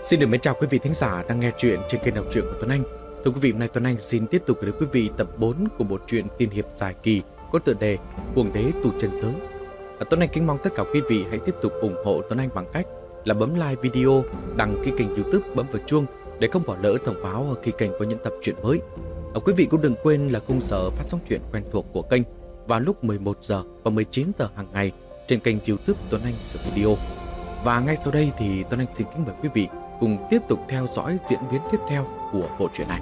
Xin được mến chào quý vị thính giả đang nghe chuyện trên kênh đọc truyện của Tuấn Anh. Thưa quý vị, hôm nay Tuấn Anh xin tiếp tục gửi đến quý vị tập 4 của bộ truyện tiên hiệp dài kỳ có tựa đề Cuồng đế tu chân giới. Tuấn Anh kính mong tất cả quý vị hãy tiếp tục ủng hộ Tuấn Anh bằng cách là bấm like video, đăng ký kênh YouTube, bấm vào chuông để không bỏ lỡ thông báo khi kênh có những tập truyện mới. Quý vị cũng đừng quên là khung giờ phát sóng truyện quen thuộc của kênh vào lúc 11 giờ và 19 giờ hàng ngày trên kênh YouTube Tuấn Anh Sửa Video. Và ngay sau đây thì Tuấn Anh xin kính mời quý vị cùng tiếp tục theo dõi diễn biến tiếp theo của bộ truyện này.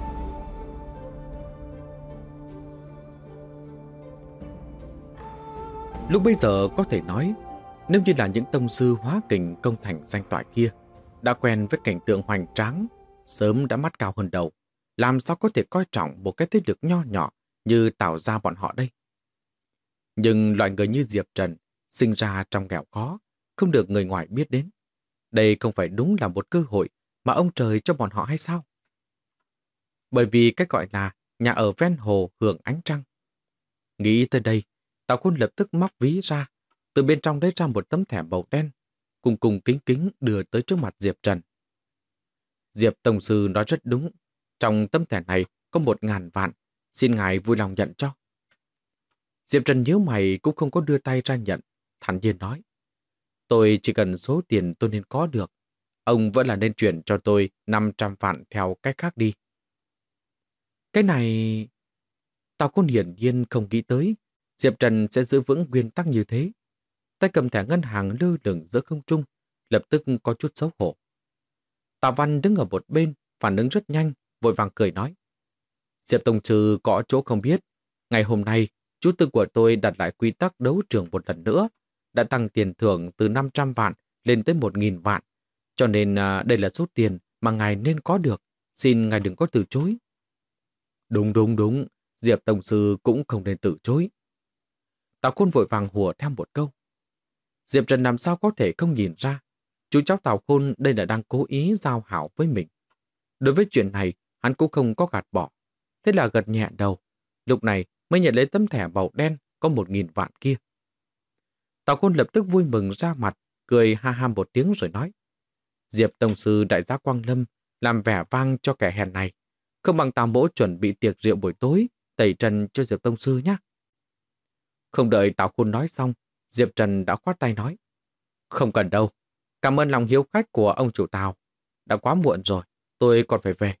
Lúc bây giờ có thể nói, nếu như là những tông sư hóa kình công thành danh toại kia đã quen với cảnh tượng hoành tráng, sớm đã mắt cao hơn đầu, làm sao có thể coi trọng một cái thế lực nho nhỏ như Tào gia bọn họ đây. Nhưng loại người như Diệp Trần sinh ra trong nghèo khó, không được người ngoài biết đến. Đây không phải đúng là một cơ hội mà ông trời cho bọn họ hay sao? Bởi vì cái gọi là nhà ở ven hồ hưởng ánh trăng. Nghĩ tới đây, Tào Khôn lập tức móc ví ra, từ bên trong lấy ra một tấm thẻ màu đen, cùng cùng kính kính đưa tới trước mặt Diệp Trần. Diệp Tổng sư nói rất đúng, trong tấm thẻ này có 1.000 vạn, xin ngài vui lòng nhận cho. Diệp Trần nhíu mày cũng không có đưa tay ra nhận, thản nhiên nói: tôi chỉ cần số tiền tôi nên có được. Ông vẫn là nên chuyển cho tôi 500 vạn theo cách khác đi. Cái này... Tào Khôn hiển nhiên không nghĩ tới Diệp Trần sẽ giữ vững nguyên tắc như thế. Tay cầm thẻ ngân hàng lơ lửng giữa không trung, lập tức có chút xấu hổ. Tào Văn đứng ở một bên, phản ứng rất nhanh, vội vàng cười nói: Diệp Tổng sư có chỗ không biết. Ngày hôm nay, chú tư của tôi đặt lại quy tắc đấu trường một lần nữa, đã tăng tiền thưởng từ 500 vạn lên tới 1.000 vạn. Cho nên đây là số tiền mà ngài nên có được. Xin ngài đừng có từ chối. Đúng. Diệp Tổng sư cũng không nên từ chối. Tào Khôn vội vàng hùa theo một câu. Diệp Trần làm sao có thể không nhìn ra. Chú cháu Tào Khôn đây là đang cố ý giao hảo với mình. Đối với chuyện này, hắn cũng không có gạt bỏ. Thế là gật nhẹ đầu. Lúc này mới nhận lấy tấm thẻ màu đen có 1.000 vạn kia. Tào Khôn lập tức vui mừng ra mặt, cười ha ha một tiếng rồi nói: Diệp Tổng sư đại gia Quang Lâm làm vẻ vang cho kẻ hèn này. Không bằng Tào mỗ chuẩn bị tiệc rượu buổi tối, tẩy trần cho Diệp Tổng sư nhé. Không đợi Tào Khôn nói xong, Diệp Trần đã khoát tay nói: không cần đâu. Cảm ơn lòng hiếu khách của ông chủ Tào. Đã quá muộn rồi, tôi còn phải về.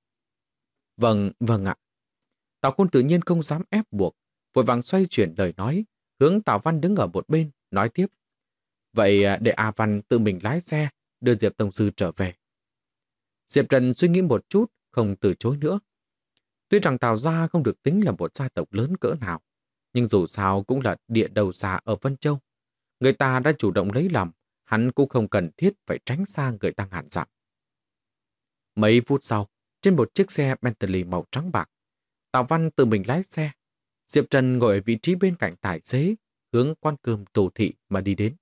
Vâng ạ. Tào Khôn tự nhiên không dám ép buộc, vội vàng xoay chuyển lời nói, hướng Tào Văn đứng ở một bên, nói tiếp: vậy để A Văn tự mình lái xe, đưa Diệp Tổng sư trở về. Diệp Trần suy nghĩ một chút, không từ chối nữa. Tuy rằng Tào gia không được tính là một gia tộc lớn cỡ nào, nhưng dù sao cũng là địa đầu xa ở Vân Châu. Người ta đã chủ động lấy lòng, hắn cũng không cần thiết phải tránh xa người ta ngàn dặm. Mấy phút sau, trên một chiếc xe Bentley màu trắng bạc, Tào Văn tự mình lái xe. Diệp Trần ngồi ở vị trí bên cạnh tài xế, hướng quán cơm Tô Thị mà đi đến.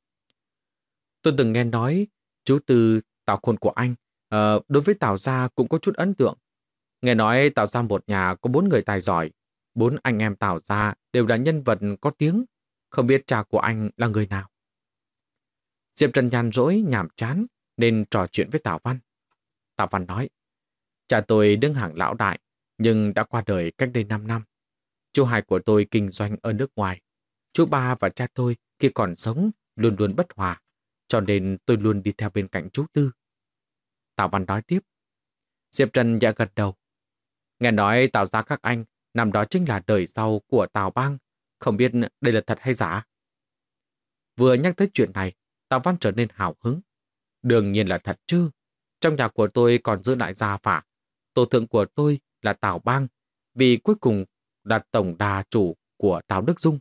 Tôi từng nghe nói chú Tư Tào Khôn của anh đối với Tào gia cũng có chút ấn tượng. Nghe nói Tào gia một nhà có 4 người tài giỏi, 4 anh em Tào gia đều là nhân vật có tiếng, không biết cha của anh là người nào. Diệp Trần nhàn rỗi nhàm chán nên trò chuyện với Tào Văn. Tào Văn nói: cha tôi đứng hàng lão đại nhưng đã qua đời cách đây 5 năm. Chú hai của tôi kinh doanh ở nước ngoài. Chú ba và cha tôi khi còn sống luôn luôn bất hòa, cho nên tôi luôn đi theo bên cạnh chú Tư. Tào Văn nói tiếp. Diệp Trần dạ gật đầu. Nghe nói Tào gia các anh năm đó chính là đời sau của Tào Bang, không biết đây là thật hay giả. Vừa nhắc tới chuyện này, Tào Văn trở nên hào hứng. Đương nhiên là thật chứ. Trong nhà của tôi còn giữ lại gia phả. Tổ thượng của tôi là Tào Bang, vì cuối cùng là tổng đà chủ của Tào Đức Dung.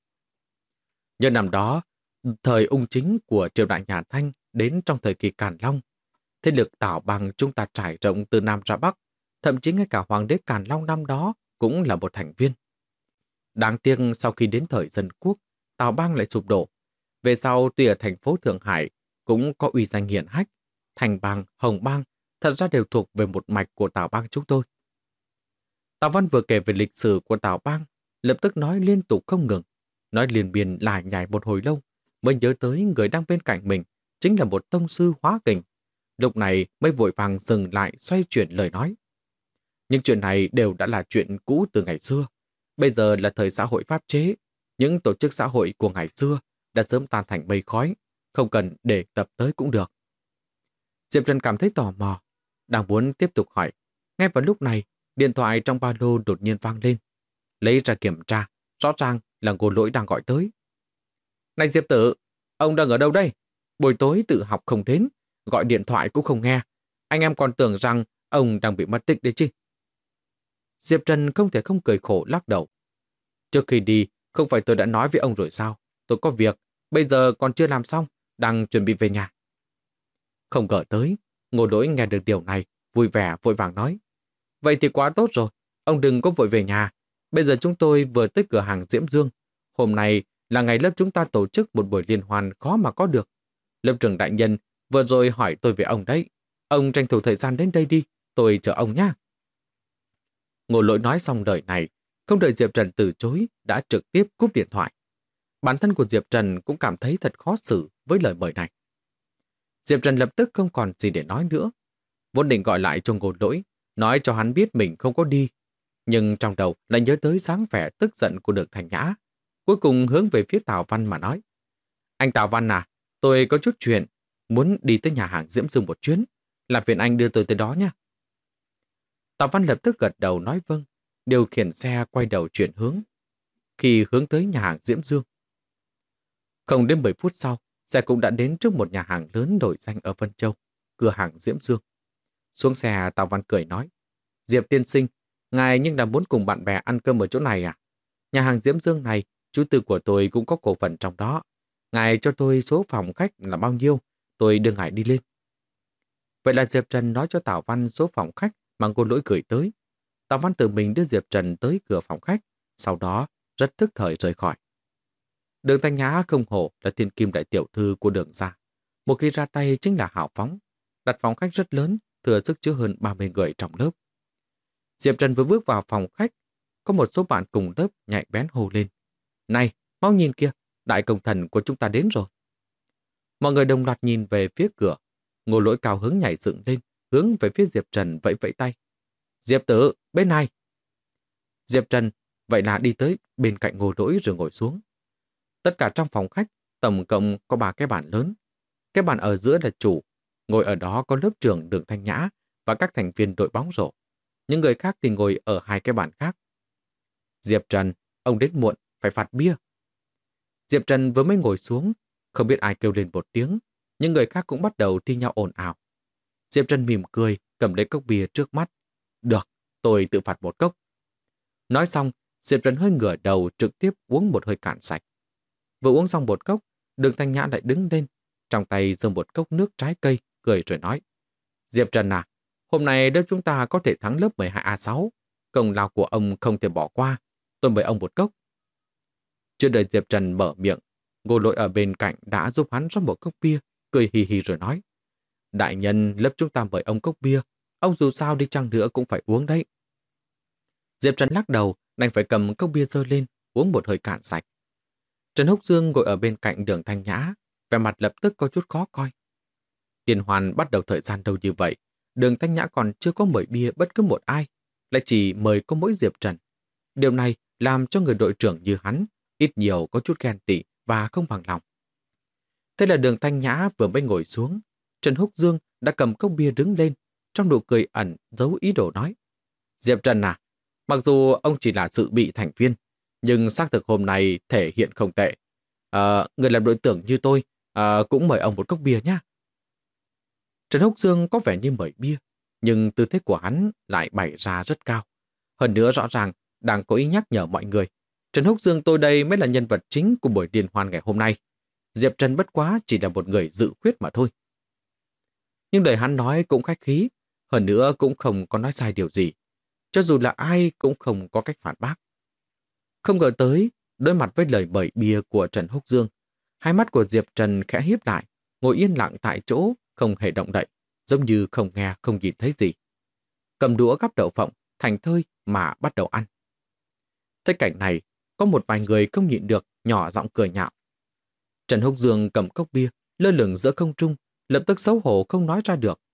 Nhờ năm đó, thời ung chính của triều đại nhà Thanh đến trong thời kỳ Càn Long, thế lực Tào Bang chúng ta trải rộng từ Nam ra Bắc, thậm chí ngay cả Hoàng đế Càn Long năm đó cũng là một thành viên. Đáng tiếc sau khi đến thời dân quốc, Tào Bang lại sụp đổ. Về sau tuy ở thành phố Thượng Hải cũng có uy danh hiển hách, Thành Bang, Hồng Bang thật ra đều thuộc về một mạch của Tào Bang chúng tôi. Tào Văn vừa kể về lịch sử của Tào Bang, lập tức nói liên tục không ngừng, nói liền biên lải nhải một hồi lâu, mới nhớ tới người đang bên cạnh mình chính là một tông sư hóa kình. lúc này mới vội vàng dừng lại xoay chuyển lời nói. Những chuyện này đều đã là chuyện cũ từ ngày xưa. Bây giờ là thời xã hội pháp chế. Những tổ chức xã hội của ngày xưa đã sớm tan thành mây khói, không cần để tập tới cũng được. Diệp Trần cảm thấy tò mò, đang muốn tiếp tục hỏi. Ngay vào lúc này, điện thoại trong ba lô đột nhiên vang lên. Lấy ra kiểm tra, rõ ràng là Ngô Lỗi đang gọi tới. Này Diệp Tử, ông đang ở đâu đây? Buổi tối tự học không đến, gọi điện thoại cũng không nghe. Anh em còn tưởng rằng ông đang bị mất tích đấy chứ. Diệp Trần không thể không cười khổ lắc đầu. Trước khi đi, không phải tôi đã nói với ông rồi sao? Tôi có việc, bây giờ còn chưa làm xong, đang chuẩn bị về nhà. Không ngờ tới, Ngô Lỗi nghe được điều này, vui vẻ vội vàng nói. Vậy thì quá tốt rồi, ông đừng có vội về nhà. Bây giờ chúng tôi vừa tới cửa hàng Diễm Dương. Hôm nay là ngày lớp chúng ta tổ chức một buổi liên hoan khó mà có được. Lớp trưởng đại nhân vừa rồi hỏi tôi về ông đấy. Ông tranh thủ thời gian đến đây đi, tôi chờ ông nhé. Ngô Lỗi nói xong lời này, không đợi Diệp Trần từ chối, đã trực tiếp cúp điện thoại. Bản thân của Diệp Trần cũng cảm thấy thật khó xử với lời mời này. Diệp Trần lập tức không còn gì để nói nữa. Vốn định gọi lại cho Ngô Lỗi, nói cho hắn biết mình không có đi. Nhưng trong đầu lại nhớ tới dáng vẻ tức giận của Đường Thành Nhã. Cuối cùng hướng về phía Tào Văn mà nói. Anh Tào Văn à, tôi có chút chuyện, muốn đi tới nhà hàng Diễm Dương một chuyến. Làm phiền anh đưa tôi tới đó nha. Tào Văn lập tức gật đầu nói vâng, điều khiển xe quay đầu chuyển hướng. Khi hướng tới nhà hàng Diễm Dương. Không đến 10 phút sau, xe cũng đã đến trước một nhà hàng lớn nổi danh ở Vân Châu, cửa hàng Diễm Dương. Xuống xe, Tào Văn cười nói, Diệp tiên sinh, ngài nhưng đã muốn cùng bạn bè ăn cơm ở chỗ này à? Nhà hàng Diễm Dương này, chú tư của tôi cũng có cổ phần trong đó. Ngài cho tôi số phòng khách là bao nhiêu, tôi đưa ngài đi lên. Vậy là Diệp Trần nói cho Tào Văn số phòng khách mà Ngô Lỗi gửi tới. Tào Văn tự mình đưa Diệp Trần tới cửa phòng khách, sau đó rất thức thời rời khỏi. Đường Thanh Nhã không hổ là thiên kim đại tiểu thư của Đường gia. Một khi ra tay chính là hào phóng, đặt phòng khách rất lớn, thừa sức chứa hơn 30 người trong lớp. Diệp Trần vừa bước vào phòng khách, có một số bạn cùng lớp nhạy bén hô lên. Này, mau nhìn kìa, đại công thần của chúng ta đến rồi. Mọi người đồng loạt nhìn về phía cửa. Ngô Lỗi cao hứng nhảy dựng lên, hướng về phía Diệp Trần vẫy vẫy tay. Diệp Tử, bên này. Diệp Trần vậy là đi tới bên cạnh Ngô Lỗi rồi ngồi xuống. Tất cả trong phòng khách, tổng cộng có 3 cái bàn lớn. Cái bàn ở giữa là chủ, ngồi ở đó có lớp trưởng Đường Thanh Nhã và các thành viên đội bóng rổ. Những người khác thì ngồi ở 2 cái bàn khác. Diệp Trần, ông đến muộn, phải phạt bia. Diệp Trần vừa mới ngồi xuống, không biết ai kêu lên một tiếng, những người khác cũng bắt đầu thi nhau ồn ào. Diệp Trần mỉm cười, cầm lấy cốc bia trước mắt. Được, tôi tự phạt một cốc. Nói xong, Diệp Trần hơi ngửa đầu trực tiếp uống một hơi cạn sạch. Vừa uống xong một cốc, Đường Thanh Nhã lại đứng lên, trong tay giơ một cốc nước trái cây, cười rồi nói. Diệp Trần à, hôm nay lớp chúng ta có thể thắng lớp 12A6. Công lao của ông không thể bỏ qua. Tôi mời ông một cốc. Chưa đợi Diệp Trần mở miệng, Ngô Lỗi ở bên cạnh đã giúp hắn rót một cốc bia, cười hì hì rồi nói. Đại nhân, lớp chúng ta mời ông cốc bia. Ông dù sao đi chăng nữa cũng phải uống đấy. Diệp Trần lắc đầu, đành phải cầm cốc bia dơ lên, uống một hơi cạn sạch. Trần Húc Dương ngồi ở bên cạnh Đường Thanh Nhã, vẻ mặt lập tức có chút khó coi. Liên hoan bắt đầu thời gian đâu như vậy, Đường Thanh Nhã còn chưa có mời bia bất cứ một ai, lại chỉ mời có mỗi Diệp Trần. Điều này làm cho người đội trưởng như hắn ít nhiều có chút ghen tị và không bằng lòng. Thế là Đường Thanh Nhã vừa mới ngồi xuống, Trần Húc Dương đã cầm cốc bia đứng lên, trong nụ cười ẩn giấu ý đồ nói. Diệp Trần à, mặc dù ông chỉ là dự bị thành viên, nhưng xác thực hôm nay thể hiện không tệ. Người làm đội trưởng như tôi cũng mời ông một cốc bia nhé. Trần Húc Dương có vẻ như mời bia, nhưng tư thế của hắn lại bày ra rất cao. Hơn nữa rõ ràng đang có ý nhắc nhở mọi người. Trần Húc Dương tôi đây mới là nhân vật chính của buổi liên hoan ngày hôm nay. Diệp Trần bất quá chỉ là một người dự khuyết mà thôi. Nhưng lời hắn nói cũng khách khí, hơn nữa cũng không có nói sai điều gì. Cho dù là ai cũng không có cách phản bác. Không ngờ tới, đối mặt với lời mời bia của Trần Húc Dương, hai mắt của Diệp Trần khẽ híp lại, ngồi yên lặng tại chỗ, không hề động đậy, giống như không nghe không nhìn thấy gì. Cầm đũa gắp đậu phộng, thành thơi mà bắt đầu ăn. Thấy cảnh này, có một vài người không nhịn được, nhỏ giọng cười nhạo. Trần Húc Dương cầm cốc bia, lơ lửng giữa không trung, lập tức xấu hổ không nói ra được,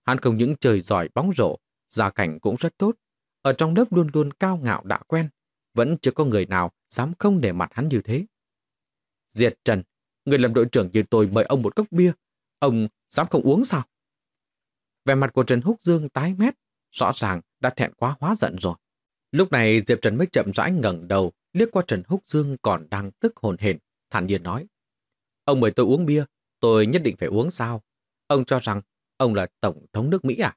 Hắn không những chơi giỏi bóng rổ, gia cảnh cũng rất tốt. Ở trong lớp luôn luôn cao ngạo đã quen, vẫn chưa có người nào dám không để mặt hắn như thế. Diệt Trần, người làm đội trưởng như tôi mời ông một cốc bia, ông dám không uống sao? Vẻ mặt của Trần Húc Dương tái mét, rõ ràng đã thẹn quá hóa giận rồi. Lúc này Diệp Trần mới chậm rãi ngẩng đầu, liếc qua Trần Húc Dương còn đang tức hồn hển, thản nhiên nói: Ông mời tôi uống bia, tôi nhất định phải uống sao? Ông cho rằng ông là tổng thống nước Mỹ à?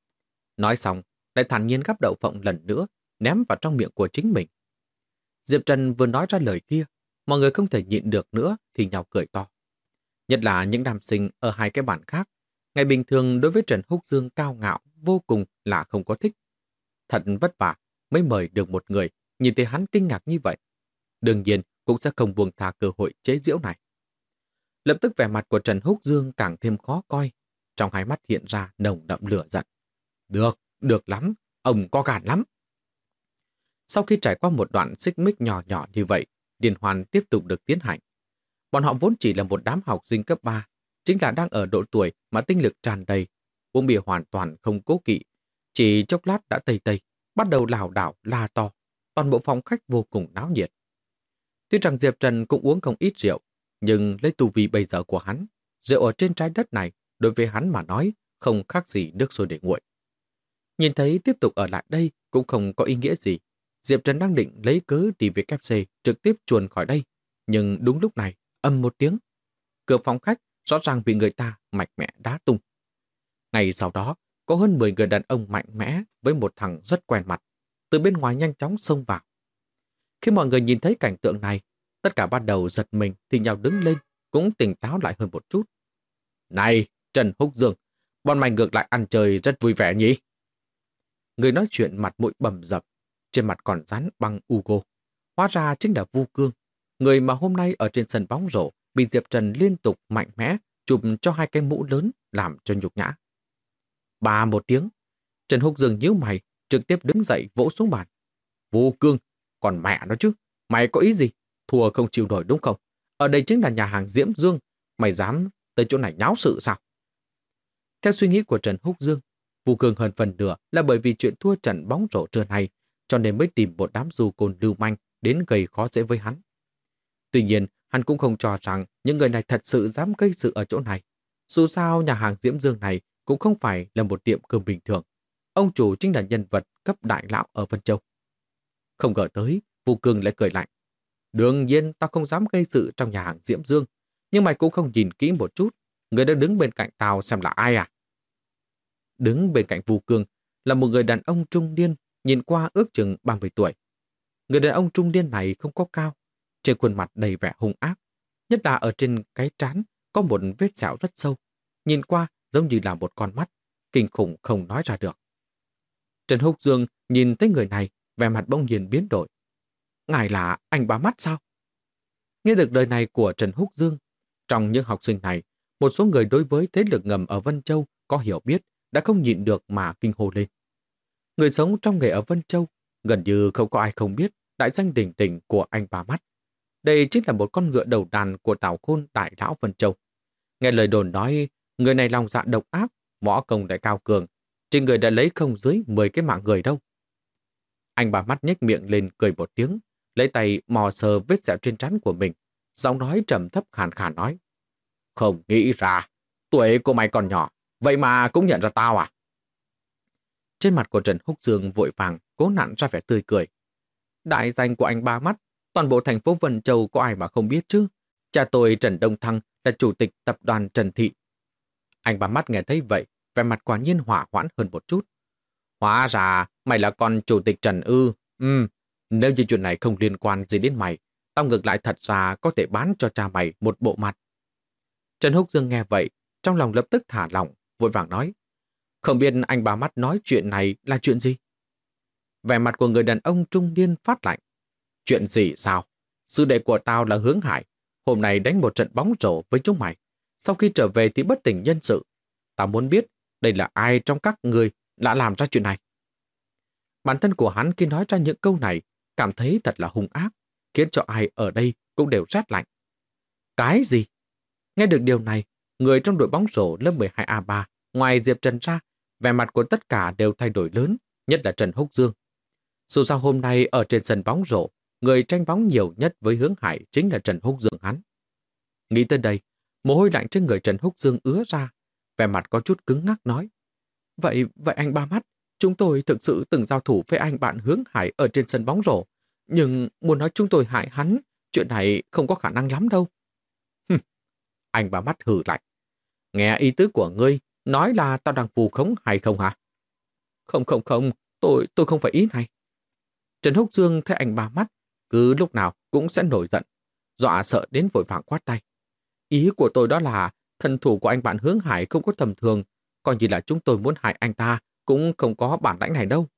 Nói xong, lại thản nhiên gắp đậu phộng lần nữa, ném vào trong miệng của chính mình. Diệp Trần vừa nói ra lời kia, mọi người không thể nhịn được nữa thì nhào cười to. Nhất là những nam sinh ở hai cái bàn khác, ngày bình thường đối với Trần Húc Dương cao ngạo vô cùng là không có thích. Thật vất vả mới mời được một người nhìn thấy hắn kinh ngạc như vậy. Đương nhiên cũng sẽ không buông tha cơ hội chế giễu này. Lập tức vẻ mặt của Trần Húc Dương càng thêm khó coi, trong hai mắt hiện ra nồng đậm lửa giận. Được lắm, ông có gan lắm. Sau khi trải qua một đoạn xích mích nhỏ nhỏ như vậy, liên hoan tiếp tục được tiến hành. Bọn họ vốn chỉ là một đám học sinh cấp 3, chính là đang ở độ tuổi mà tinh lực tràn đầy, uống bia hoàn toàn không cố kỵ. Chỉ chốc lát đã tây tây, bắt đầu lảo đảo la to, toàn bộ phòng khách vô cùng náo nhiệt. Tuy rằng Diệp Trần cũng uống không ít rượu, nhưng lấy tu vi bây giờ của hắn, rượu ở trên trái đất này đối với hắn mà nói không khác gì nước sôi để nguội. Nhìn thấy tiếp tục ở lại đây cũng không có ý nghĩa gì. Diệp Trần đang định lấy cớ đi WC trực tiếp chuồn khỏi đây. Nhưng đúng lúc này, ầm một tiếng. Cửa phòng khách rõ ràng bị người ta mạnh mẽ đá tung. Ngay sau đó, có hơn 10 người đàn ông mạnh mẽ với một thằng rất quen mặt, từ bên ngoài nhanh chóng xông vào. Khi mọi người nhìn thấy cảnh tượng này, tất cả bắt đầu giật mình thì nhào đứng lên, cũng tỉnh táo lại hơn một chút. Này, Trần Húc Dương, bọn mày ngược lại ăn chơi rất vui vẻ nhỉ? Người nói chuyện mặt mũi bầm dập, trên mặt còn dán băng Ugo. Hóa ra chính là Vu Cương, người mà hôm nay ở trên sân bóng rổ bị Diệp Trần liên tục mạnh mẽ chụp cho hai cái mũ lớn làm cho nhục nhã. Bà một tiếng, Trần Húc Dương nhíu mày, trực tiếp đứng dậy vỗ xuống bàn. Vu Cương, còn mẹ nó chứ, mày có ý gì? Thua không chịu nổi đúng không? Ở đây chính là nhà hàng Diễm Dương, mày dám tới chỗ này nháo sự sao? Theo suy nghĩ của Trần Húc Dương, Vu Cương hơn phần nửa là bởi vì chuyện thua trận bóng rổ trưa này, cho nên mới tìm một đám du côn lưu manh đến gây khó dễ với hắn. Tuy nhiên, hắn cũng không cho rằng những người này thật sự dám gây sự ở chỗ này. Dù sao, nhà hàng Diễm Dương này cũng không phải là một tiệm cơm bình thường. Ông chủ chính là nhân vật cấp đại lão ở Vân Châu. Không ngờ tới, Vu Cương lại cười lạnh. Đương nhiên, tao không dám gây sự trong nhà hàng Diễm Dương, nhưng mày cũng không nhìn kỹ một chút. Người đang đứng bên cạnh tao xem là ai à? Đứng bên cạnh Vu Cương là một người đàn ông trung niên, nhìn qua ước chừng 30 tuổi. Người đàn ông trung niên này không có cao, trên khuôn mặt đầy vẻ hung ác, nhất là ở trên cái trán có một vết sẹo rất sâu, nhìn qua giống như là một con mắt, kinh khủng không nói ra được. Trần Húc Dương nhìn thấy người này, vẻ mặt bỗng nhiên biến đổi. Ngài là anh Ba Mắt sao? Nghe được lời này của Trần Húc Dương, trong những học sinh này, một số người đối với thế lực ngầm ở Vân Châu có hiểu biết đã không nhịn được mà kinh hô lên. Người sống trong nghề ở Vân Châu, gần như không có ai không biết đại danh đỉnh đỉnh của anh Ba Mắt. Đây chính là một con ngựa đầu đàn của Tào Khôn đại lão Vân Châu. Nghe lời đồn nói, người này lòng dạ độc ác, võ công đại cao cường, trên người đã lấy không dưới 10 cái mạng người đâu. Anh Ba Mắt nhếch miệng lên cười một tiếng, lấy tay mò sờ vết sẹo trên trán của mình, giọng nói trầm thấp khàn khàn nói. Không nghĩ ra, tuổi của mày còn nhỏ, vậy mà cũng nhận ra tao à? Trên mặt của Trần Húc Dương vội vàng cố nặn ra vẻ tươi cười. Đại danh của anh Ba Mắt, toàn bộ thành phố Vân Châu có ai mà không biết chứ? Cha tôi Trần Đông Thăng là chủ tịch tập đoàn Trần Thị. Anh Ba Mắt nghe thấy vậy, vẻ mặt quả nhiên hỏa hoãn hơn một chút. Hóa ra mày là con chủ tịch Trần ư? Nếu như chuyện này không liên quan gì đến mày, tao ngược lại thật ra có thể bán cho cha mày một bộ mặt. Trần Húc Dương nghe vậy, trong lòng lập tức thả lỏng, vội vàng nói. Không biết anh Ba Mắt nói chuyện này là chuyện gì? Vẻ mặt của người đàn ông trung niên phát lạnh. Chuyện gì sao? Sư đệ của tao là Hướng Hải, hôm nay đánh một trận bóng rổ với chúng mày. Sau khi trở về thì bất tỉnh nhân sự. Tao muốn biết đây là ai trong các người đã làm ra chuyện này. Bản thân của hắn khi nói ra những câu này cảm thấy thật là hung ác, khiến cho ai ở đây cũng đều rát lạnh. Cái gì? Nghe được điều này, người trong đội bóng rổ lớp 12A3 ngoài Diệp Trần ra Vẻ mặt của tất cả đều thay đổi lớn, nhất là Trần Húc Dương. Dù sao hôm nay ở trên sân bóng rổ, người tranh bóng nhiều nhất với Hướng Hải chính là Trần Húc Dương hắn. Nghĩ tới đây, mồ hôi lạnh trên người Trần Húc Dương ứa ra, vẻ mặt có chút cứng ngắc nói. Vậy anh Ba Mắt, chúng tôi thực sự từng giao thủ với anh bạn Hướng Hải ở trên sân bóng rổ, nhưng muốn nói chúng tôi hại hắn, chuyện này không có khả năng lắm đâu. Anh Ba Mắt hừ lạnh. Nghe ý tứ của ngươi, nói là tao đang vù khống hay không hả? Không, tôi không phải ý này. Trần Húc Dương thấy anh Ba Mắt, cứ lúc nào cũng sẽ nổi giận, dọa sợ đến vội vàng quát tay. Ý của tôi đó là thân thủ của anh bạn Hướng Hải không có tầm thường, coi như là chúng tôi muốn hại anh ta cũng không có bản lãnh này đâu.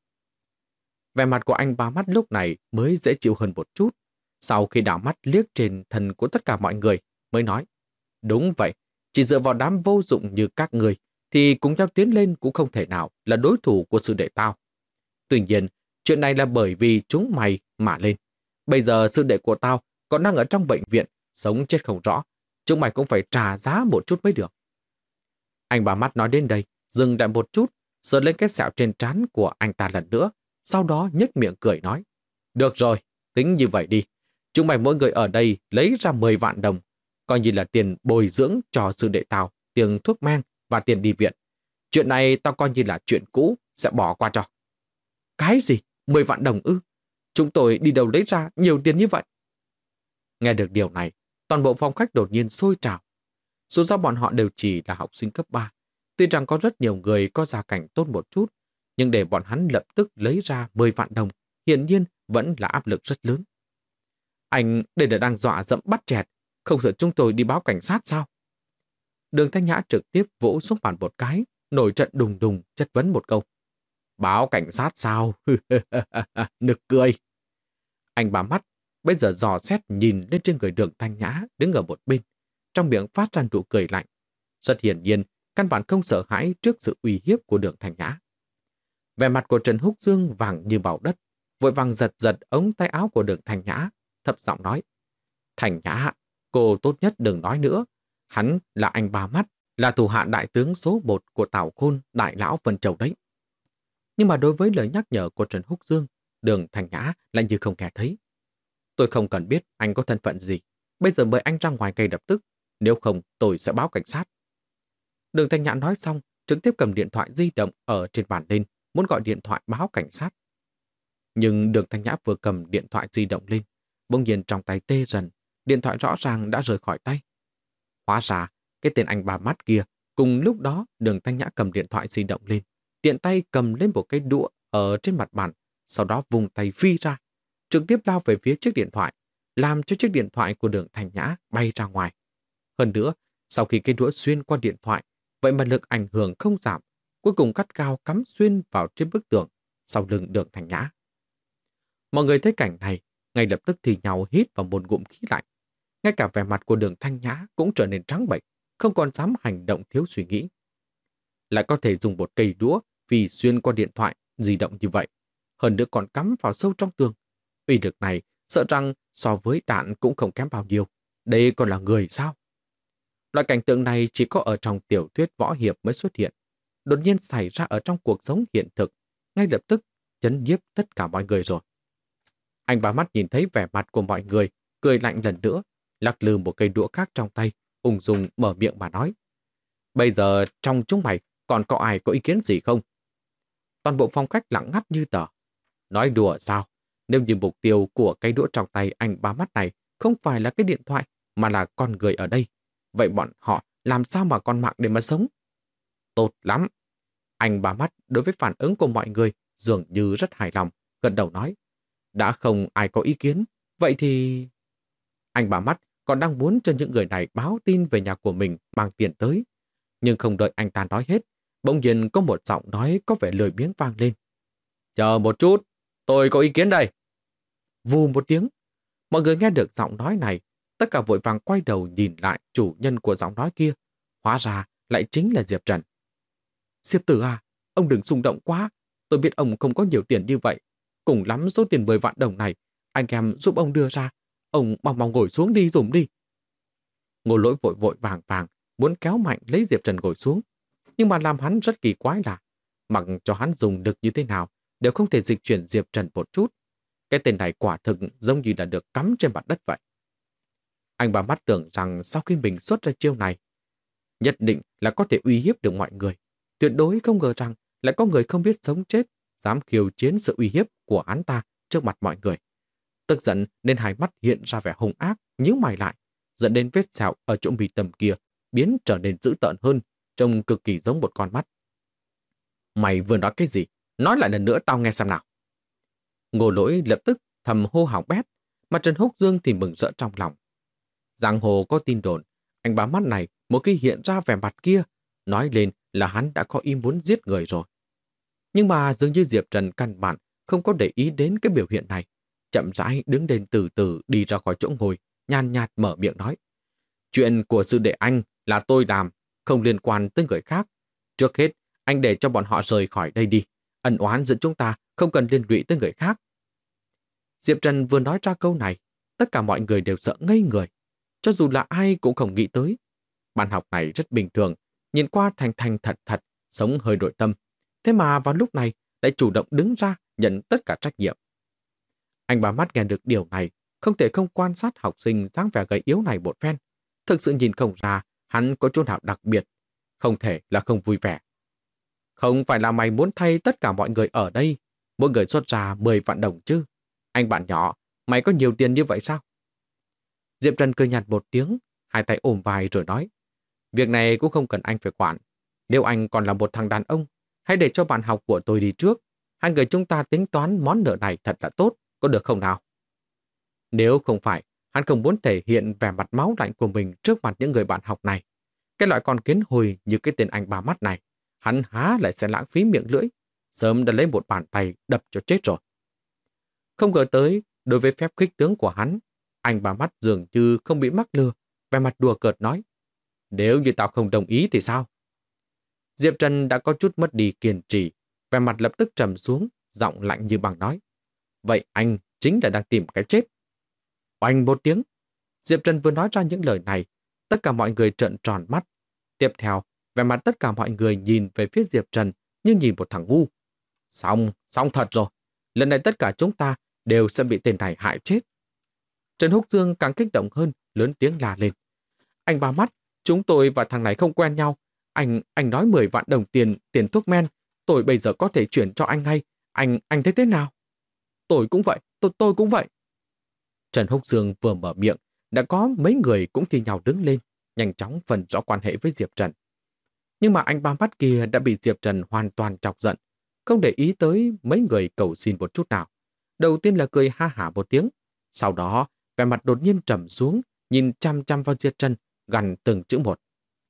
Vẻ mặt của anh Ba Mắt lúc này mới dễ chịu hơn một chút. Sau khi đảo mắt liếc trên thân của tất cả mọi người, mới nói. Đúng vậy, chỉ dựa vào đám vô dụng như các người, thì cùng nhau tiến lên cũng không thể nào là đối thủ của sư đệ tao. Tuy nhiên, chuyện này là bởi vì chúng mày mà lên. Bây giờ sư đệ của tao còn đang ở trong bệnh viện, sống chết không rõ. Chúng mày cũng phải trả giá một chút mới được. Anh Ba Mắt nói đến đây, dừng lại một chút, sờ lên cái sẹo trên trán của anh ta lần nữa, sau đó nhếch miệng cười nói. Được rồi, tính như vậy đi. Chúng mày mỗi người ở đây lấy ra 10 vạn đồng, coi như là tiền bồi dưỡng cho sư đệ tao, tiền thuốc men và tiền đi viện. Chuyện này tao coi như là chuyện cũ, sẽ bỏ qua cho. Cái gì? 10 vạn đồng ư? Chúng tôi đi đâu lấy ra nhiều tiền như vậy? Nghe được điều này, toàn bộ phòng khách đột nhiên sôi trào. Dù sao bọn họ đều chỉ là học sinh cấp 3. Tuy rằng có rất nhiều người có gia cảnh tốt một chút, nhưng để bọn hắn lập tức lấy ra 10 vạn đồng, hiển nhiên vẫn là áp lực rất lớn. Anh đây là đang dọa dẫm bắt chẹt, không sợ chúng tôi đi báo cảnh sát sao? Đường Thanh Nhã trực tiếp vỗ xuống bàn một cái, nổi trận đùng đùng chất vấn một câu. Báo cảnh sát sao? Nực cười. Anh Ba Mắt bây giờ dò xét nhìn lên trên người Đường Thanh Nhã đứng ở một bên, trong miệng phát ra nụ cười lạnh. Rất hiển nhiên, căn bản không sợ hãi trước sự uy hiếp của Đường Thanh Nhã. Vẻ mặt của Trần Húc Dương vàng như bào đất, vội vàng giật giật ống tay áo của Đường Thanh Nhã, thấp giọng nói. Thanh Nhã, cô tốt nhất đừng nói nữa. Hắn là anh Ba Mắt, là thủ hạ đại tướng số 1 của Tào Khôn, đại lão Vân Châu đấy. Nhưng mà đối với lời nhắc nhở của Trần Húc Dương, Đường Thanh Nhã lại như không nghe thấy. Tôi không cần biết anh có thân phận gì. Bây giờ mời anh ra ngoài ngay lập tức. Nếu không, tôi sẽ báo cảnh sát. Đường Thanh Nhã nói xong, trực tiếp cầm điện thoại di động ở trên bàn lên, muốn gọi điện thoại báo cảnh sát. Nhưng Đường Thanh Nhã vừa cầm điện thoại di động lên, bỗng nhiên trong tay tê dần, điện thoại rõ ràng đã rời khỏi tay. Hóa ra, cái tên anh Ba Mắt kia, cùng lúc đó Đường Thanh Nhã cầm điện thoại di động lên, tiện tay cầm lên một cái đũa ở trên mặt bàn, sau đó vùng tay phi ra, trực tiếp lao về phía chiếc điện thoại, làm cho chiếc điện thoại của Đường Thanh Nhã bay ra ngoài. Hơn nữa, sau khi cái đũa xuyên qua điện thoại, vậy mà lực ảnh hưởng không giảm, cuối cùng cắt gao cắm xuyên vào trên bức tường, sau lưng Đường Thanh Nhã. Mọi người thấy cảnh này, ngay lập tức thì nhau hít vào một ngụm khí lạnh. Ngay cả vẻ mặt của Đường Thanh Nhã cũng trở nên trắng bệch, không còn dám hành động thiếu suy nghĩ. Lại có thể dùng một cây đũa vì xuyên qua điện thoại di động như vậy, hơn nữa còn cắm vào sâu trong tường. Uy lực này sợ rằng so với đạn cũng không kém bao nhiêu. Đây còn là người sao? Loại cảnh tượng này chỉ có ở trong tiểu thuyết võ hiệp mới xuất hiện. Đột nhiên xảy ra ở trong cuộc sống hiện thực, ngay lập tức chấn nhiếp tất cả mọi người rồi. Anh Ba Mắt nhìn thấy vẻ mặt của mọi người, cười lạnh lần nữa, lắc lư một cây đũa khác trong tay, ung dung mở miệng mà nói. Bây giờ trong chúng mày còn có ai có ý kiến gì không? Toàn bộ phong cách lặng ngắt như tờ. Nói đùa sao? Nếu như mục tiêu của cây đũa trong tay anh Ba Mắt này không phải là cái điện thoại, mà là con người ở đây, vậy bọn họ làm sao mà còn mạng để mà sống? Tốt lắm. Anh Ba Mắt đối với phản ứng của mọi người dường như rất hài lòng, gật đầu nói. Đã không ai có ý kiến, vậy thì... Anh Ba Mắt còn đang muốn cho những người này báo tin về nhà của mình mang tiền tới. Nhưng không đợi anh ta nói hết, bỗng nhiên có một giọng nói có vẻ lười biếng vang lên. Chờ một chút, tôi có ý kiến đây. Vù một tiếng, mọi người nghe được giọng nói này, tất cả vội vàng quay đầu nhìn lại chủ nhân của giọng nói kia. Hóa ra lại chính là Diệp Trần. Diệp Tử à, ông đừng xung động quá. Tôi biết ông không có nhiều tiền như vậy. Cùng lắm số tiền 10 vạn đồng này, anh em giúp ông đưa ra. Ông mau ngồi xuống đi dùng đi. Ngô Lỗi vội vội vàng vàng muốn kéo mạnh lấy Diệp Trần ngồi xuống. Nhưng mà làm hắn rất kỳ quái là mặc cho hắn dùng lực như thế nào, đều không thể dịch chuyển Diệp Trần một chút. Cái tên này quả thực giống như là được cắm trên mặt đất vậy. Anh Ba Mắt tưởng rằng sau khi mình xuất ra chiêu này, nhất định là có thể uy hiếp được mọi người. Tuyệt đối không ngờ rằng lại có người không biết sống chết, dám khiêu chiến sự uy hiếp của hắn ta trước mặt mọi người. Tức giận nên hai mắt hiện ra vẻ hung ác, nhíu mày lại, dẫn đến vết sẹo ở chỗ mi tâm kia biến trở nên dữ tợn hơn, trông cực kỳ giống một con mắt. Mày vừa nói cái gì? Nói lại lần nữa tao nghe xem nào. Ngô Lỗi lập tức thầm hô hào bét, mà Trần Húc Dương thì mừng rỡ trong lòng. Giang hồ có tin đồn, anh Ba Mắt này một khi hiện ra vẻ mặt kia, nói lên là hắn đã có ý muốn giết người rồi. Nhưng mà dường như Diệp Trần căn bản không có để ý đến cái biểu hiện này. Chậm rãi đứng lên từ từ đi ra khỏi chỗ ngồi, nhàn nhạt mở miệng nói. Chuyện của sư đệ anh là tôi làm, không liên quan tới người khác. Trước hết, anh để cho bọn họ rời khỏi đây đi. Ân oán giữa chúng ta không cần liên lụy tới người khác. Diệp Trần vừa nói ra câu này, tất cả mọi người đều sợ ngây người. Cho dù là ai cũng không nghĩ tới. Bạn học này rất bình thường, nhìn qua thành thành thật thật, sống hơi nội tâm. Thế mà vào lúc này lại chủ động đứng ra nhận tất cả trách nhiệm. Anh Ba Mắt nghe được điều này, không thể không quan sát học sinh dáng vẻ gầy yếu này một phen. Thực sự nhìn không ra hắn có chỗ nào đặc biệt, không thể là không vui vẻ. Không phải là mày muốn thay tất cả mọi người ở đây, mỗi người xuất ra 10 vạn đồng chứ. Anh bạn nhỏ, mày có nhiều tiền như vậy sao? Diệp Trần cười nhạt một tiếng, hai tay ôm vai rồi nói. Việc này cũng không cần anh phải quản. Nếu anh còn là một thằng đàn ông, hãy để cho bạn học của tôi đi trước. Hai người chúng ta tính toán món nợ này thật là tốt, có được không nào? Nếu không phải, hắn không muốn thể hiện vẻ mặt máu lạnh của mình trước mặt những người bạn học này. Cái loại con kiến hồi như cái tên anh Ba Mắt này, hắn há lại sẽ lãng phí miệng lưỡi, sớm đã lấy một bàn tay đập cho chết rồi. Không ngờ tới, đối với phép khích tướng của hắn, anh Ba Mắt dường như không bị mắc lừa, vẻ mặt đùa cợt nói. Nếu như tao không đồng ý thì sao? Diệp Trần đã có chút mất đi kiên trì, vẻ mặt lập tức trầm xuống, giọng lạnh như băng nói. Vậy anh chính là đang tìm cái chết. Oanh một tiếng. Diệp Trần vừa nói ra những lời này, tất cả mọi người trợn tròn mắt. Tiếp theo, vẻ mặt tất cả mọi người nhìn về phía Diệp Trần như nhìn một thằng ngu. Xong thật rồi. Lần này tất cả chúng ta đều sẽ bị tên này hại chết. Trần Húc Dương càng kích động hơn, lớn tiếng la lên. Anh Ba Mắt, chúng tôi và thằng này không quen nhau. Anh nói 10 vạn đồng tiền thuốc men. Tôi bây giờ có thể chuyển cho anh ngay. Anh thấy thế nào? Tôi cũng vậy, tôi cũng vậy. Trần Húc Dương vừa mở miệng, đã có mấy người cũng thi nhau đứng lên, nhanh chóng phần rõ quan hệ với Diệp Trần. Nhưng mà anh Ba Mắt kia đã bị Diệp Trần hoàn toàn chọc giận, không để ý tới mấy người cầu xin một chút nào. Đầu tiên là cười ha hả một tiếng, sau đó vẻ mặt đột nhiên trầm xuống, nhìn chăm chăm vào Diệp Trần, gằn từng chữ một.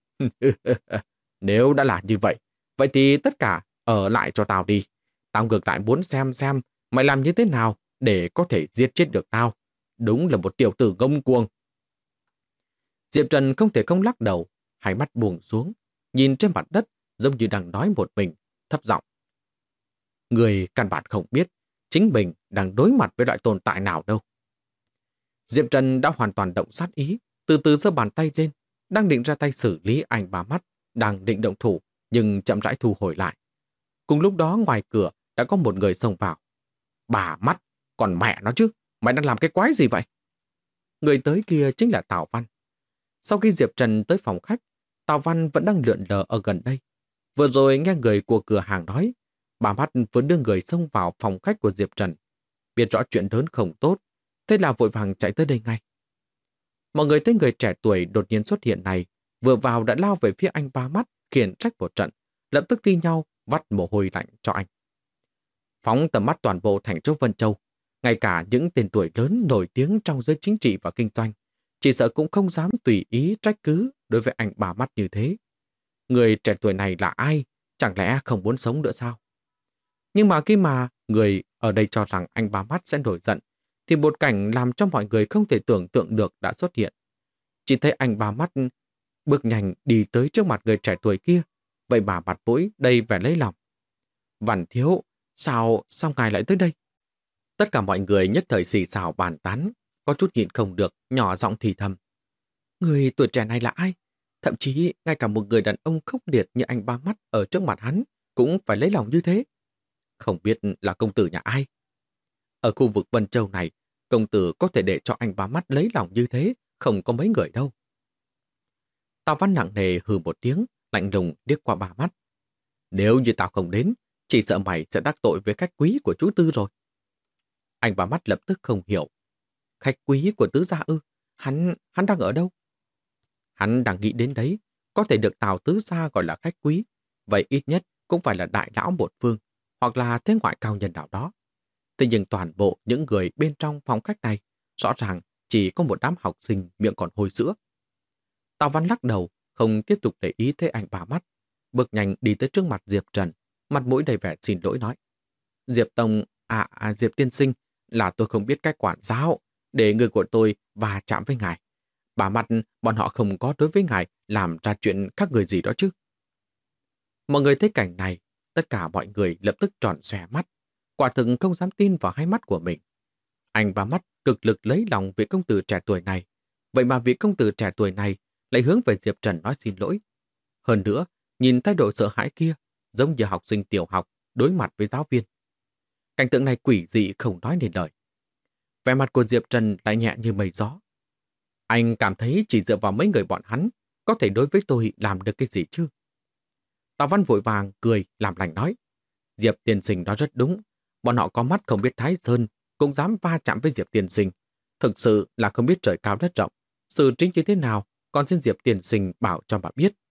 Nếu đã là như vậy, vậy thì tất cả ở lại cho tao đi. Tao ngược lại muốn xem mày làm như thế nào để có thể giết chết được tao. Đúng là một tiểu tử ngông cuồng. Diệp Trần không thể không lắc đầu, hai mắt buông xuống, nhìn trên mặt đất giống như đang nói một mình, thấp giọng. Người căn bản không biết chính mình đang đối mặt với loại tồn tại nào đâu. Diệp Trần đã hoàn toàn động sát ý, từ từ giơ bàn tay lên, đang định ra tay xử lý anh Ba Mắt, đang định động thủ, nhưng chậm rãi thu hồi lại. Cùng lúc đó ngoài cửa đã có một người xông vào. Bà Mắt, còn mẹ nó chứ, mày đang làm cái quái gì vậy? Người tới kia chính là Tào Văn. Sau khi Diệp Trần tới phòng khách, Tào Văn vẫn đang lượn lờ ở gần đây. Vừa rồi nghe người của cửa hàng nói, bà Mắt vừa đưa người xông vào phòng khách của Diệp Trần. Biết rõ chuyện lớn không tốt, thế là vội vàng chạy tới đây ngay. Mọi người thấy người trẻ tuổi đột nhiên xuất hiện này, vừa vào đã lao về phía anh Ba Mắt, khiển trách một trận, lập tức thi nhau vắt mồ hôi lạnh cho anh. Phóng tầm mắt toàn bộ thành phố Vân Châu, ngay cả những tên tuổi lớn nổi tiếng trong giới chính trị và kinh doanh, chỉ sợ cũng không dám tùy ý trách cứ đối với anh Ba Mắt như thế. Người trẻ tuổi này là ai? Chẳng lẽ không muốn sống nữa sao? Nhưng mà khi mà người ở đây cho rằng anh Ba Mắt sẽ nổi giận, thì một cảnh làm cho mọi người không thể tưởng tượng được đã xuất hiện. Chỉ thấy anh Ba Mắt bước nhanh đi tới trước mặt người trẻ tuổi kia, vậy mà mặt mũi đầy vẻ lấy lòng. Văn thiếu, sao ngài lại tới đây? Tất cả mọi người nhất thời xì xào bàn tán, có chút nhịn không được, nhỏ giọng thì thầm. Người tuổi trẻ này là ai? Thậm chí ngay cả một người đàn ông khốc liệt như anh Ba Mắt ở trước mặt hắn cũng phải lấy lòng như thế. Không biết là công tử nhà ai? Ở khu vực Vân Châu này, công tử có thể để cho anh Ba Mắt lấy lòng như thế, không có mấy người đâu. Tào Văn nặng nề hừ một tiếng, lạnh lùng liếc qua Ba Mắt. Nếu như tao không đến, chỉ sợ mày sẽ đắc tội với khách quý của chú Tư rồi. Anh Ba Mắt lập tức không hiểu. Khách quý của Tứ gia ư? Hắn đang ở đâu? Hắn đang nghĩ đến đấy, có thể được Tào Tứ gia gọi là khách quý, vậy ít nhất cũng phải là đại lão một phương, hoặc là thế ngoại cao nhân nào đó. Thế nhưng toàn bộ những người bên trong phòng khách này, rõ ràng chỉ có một đám học sinh miệng còn hôi sữa. Tào Văn lắc đầu, không tiếp tục để ý tới anh Ba Mắt, bước nhanh đi tới trước mặt Diệp Trần, mặt mũi đầy vẻ xin lỗi nói. Diệp Tông, Diệp tiên sinh, là tôi không biết cách quản giáo, để người của tôi va chạm với ngài. Bà Mắt, bọn họ không có đối với ngài làm ra chuyện các người gì đó chứ. Mọi người thấy cảnh này, tất cả mọi người lập tức tròn xòe mắt, quả thực không dám tin vào hai mắt của mình. Anh Ba Mắt cực lực lấy lòng vị công tử trẻ tuổi này, vậy mà vị công tử trẻ tuổi này lại hướng về Diệp Trần nói xin lỗi. Hơn nữa, nhìn thái độ sợ hãi kia, giống như học sinh tiểu học đối mặt với giáo viên. Cảnh tượng này quỷ dị không nói nên lời. Vẻ mặt của Diệp Trần lại nhẹ như mây gió. Anh cảm thấy chỉ dựa vào mấy người bọn hắn có thể đối với tôi làm được cái gì chứ? Tào Văn vội vàng cười làm lành nói. Diệp tiên sinh nói rất đúng. Bọn họ có mắt không biết Thái Sơn, cũng dám va chạm với Diệp tiên sinh. Thực sự là không biết trời cao đất rộng. Sự chính như thế nào, còn xin Diệp tiên sinh bảo cho bà biết.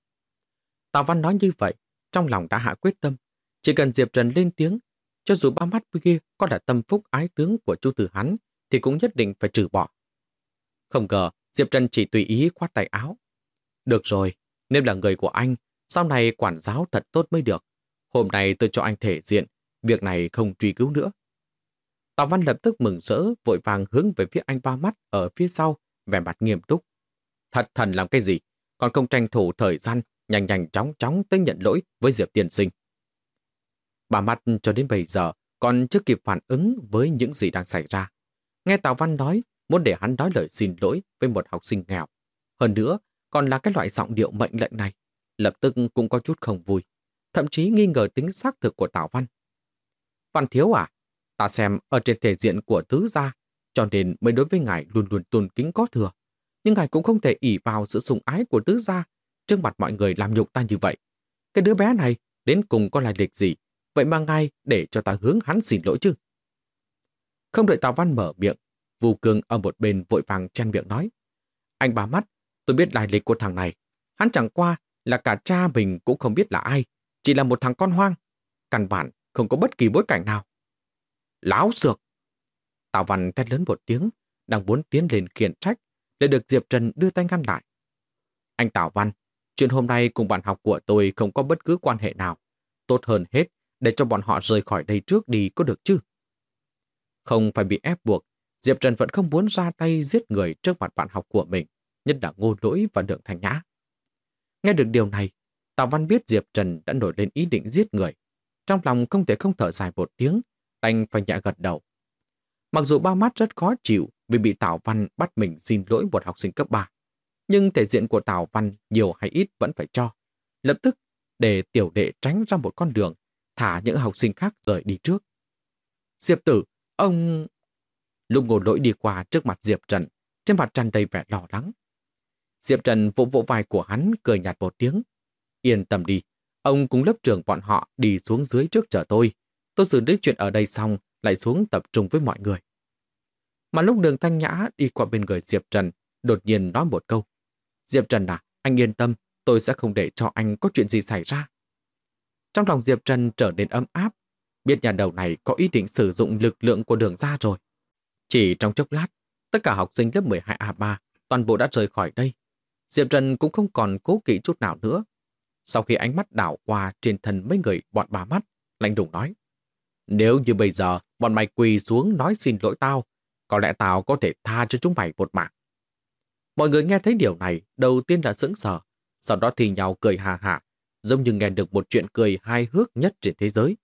Tào Văn nói như vậy, trong lòng đã hạ quyết tâm. Chỉ cần Diệp Trần lên tiếng, cho dù Ba Mắt kia có là tâm phúc ái tướng của chú Tử hắn, thì cũng nhất định phải trừ bỏ. Không ngờ, Diệp Trần chỉ tùy ý khoát tay áo. Được rồi, nếu là người của anh, sau này quản giáo thật tốt mới được. Hôm nay tôi cho anh thể diện, việc này không truy cứu nữa. Tào Văn lập tức mừng rỡ, vội vàng hướng về phía anh Ba Mắt ở phía sau, vẻ mặt nghiêm túc. Thật thần làm cái gì? Còn không tranh thủ thời gian, nhanh nhanh chóng chóng tới nhận lỗi với Diệp tiên sinh. Ba Mắt cho đến bây giờ còn chưa kịp phản ứng với những gì đang xảy ra. Nghe Tào Văn nói, muốn để hắn nói lời xin lỗi với một học sinh nghèo. Hơn nữa, còn là cái loại giọng điệu mệnh lệnh này, lập tức cũng có chút không vui, thậm chí nghi ngờ tính xác thực của Tào Văn. Văn thiếu à, ta xem ở trên thể diện của tứ gia, cho nên mới đối với ngài luôn luôn tôn kính có thừa. Nhưng ngài cũng không thể ỷ vào sự sủng ái của tứ gia, trước mặt mọi người làm nhục ta như vậy. Cái đứa bé này đến cùng có lai lịch gì, vậy mà ngài để cho ta hướng hắn xin lỗi chứ? Không đợi Tào Văn mở miệng, Vu Cương ở một bên vội vàng chen miệng nói. Anh Ba Mắt, tôi biết lai lịch của thằng này. Hắn chẳng qua là cả cha mình cũng không biết là ai, chỉ là một thằng con hoang. Căn bản không có bất kỳ bối cảnh nào. Láo xược! Tào Văn thét lớn một tiếng, đang muốn tiến lên khiển trách, lại được Diệp Trần đưa tay ngăn lại. Anh Tào Văn, chuyện hôm nay cùng bạn học của tôi không có bất cứ quan hệ nào. Tốt hơn hết để cho bọn họ rời khỏi đây trước đi có được chứ? Không phải bị ép buộc, Diệp Trần vẫn không muốn ra tay giết người trước mặt bạn học của mình, nhất là Ngô Lỗi và Đường Thanh Nhã. Nghe được điều này, Tào Văn biết Diệp Trần đã nổi lên ý định giết người. Trong lòng không thể không thở dài một tiếng, đành phải nhẹ gật đầu. Mặc dù Ba Mắt rất khó chịu vì bị Tào Văn bắt mình xin lỗi một học sinh cấp 3, nhưng thể diện của Tào Văn nhiều hay ít vẫn phải cho. Lập tức để tiểu đệ tránh ra một con đường, thả những học sinh khác rời đi trước. Diệp tử, ông... Lúc Ngô Lỗi đi qua trước mặt Diệp Trần, trên mặt tràn đầy vẻ lo lắng. Diệp Trần vỗ vỗ vai của hắn, cười nhạt một tiếng. Yên tâm đi, ông cùng lớp trưởng bọn họ đi xuống dưới trước chờ tôi. Tôi xử lý chuyện ở đây xong, lại xuống tập trung với mọi người. Mà lúc Đường Thanh Nhã đi qua bên người Diệp Trần, đột nhiên nói một câu. Diệp Trần à, anh yên tâm, tôi sẽ không để cho anh có chuyện gì xảy ra. Trong lòng Diệp Trần trở nên ấm áp, biết nhà đầu này có ý định sử dụng lực lượng của Đường ra rồi. Chỉ trong chốc lát, tất cả học sinh lớp 12A3 toàn bộ đã rời khỏi đây. Diệp Trần cũng không còn cố kỵ chút nào nữa. Sau khi ánh mắt đảo qua trên thân mấy người bọn Ba Mắt, lạnh lùng nói. Nếu như bây giờ bọn mày quỳ xuống nói xin lỗi tao, có lẽ tao có thể tha cho chúng mày một mạng. Mọi người nghe thấy điều này đầu tiên là sững sờ, sau đó thì nhau cười hà hà, giống như nghe được một chuyện cười hài hước nhất trên thế giới.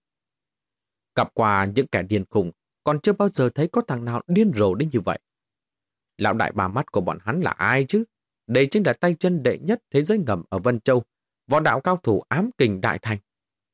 Gặp qua những kẻ điên khùng, còn chưa bao giờ thấy có thằng nào điên rồ đến như vậy. Lão đại Ba Mắt của bọn hắn là ai chứ? Đây chính là tay chân đệ nhất thế giới ngầm ở Vân Châu, võ đạo cao thủ ám kình đại thành.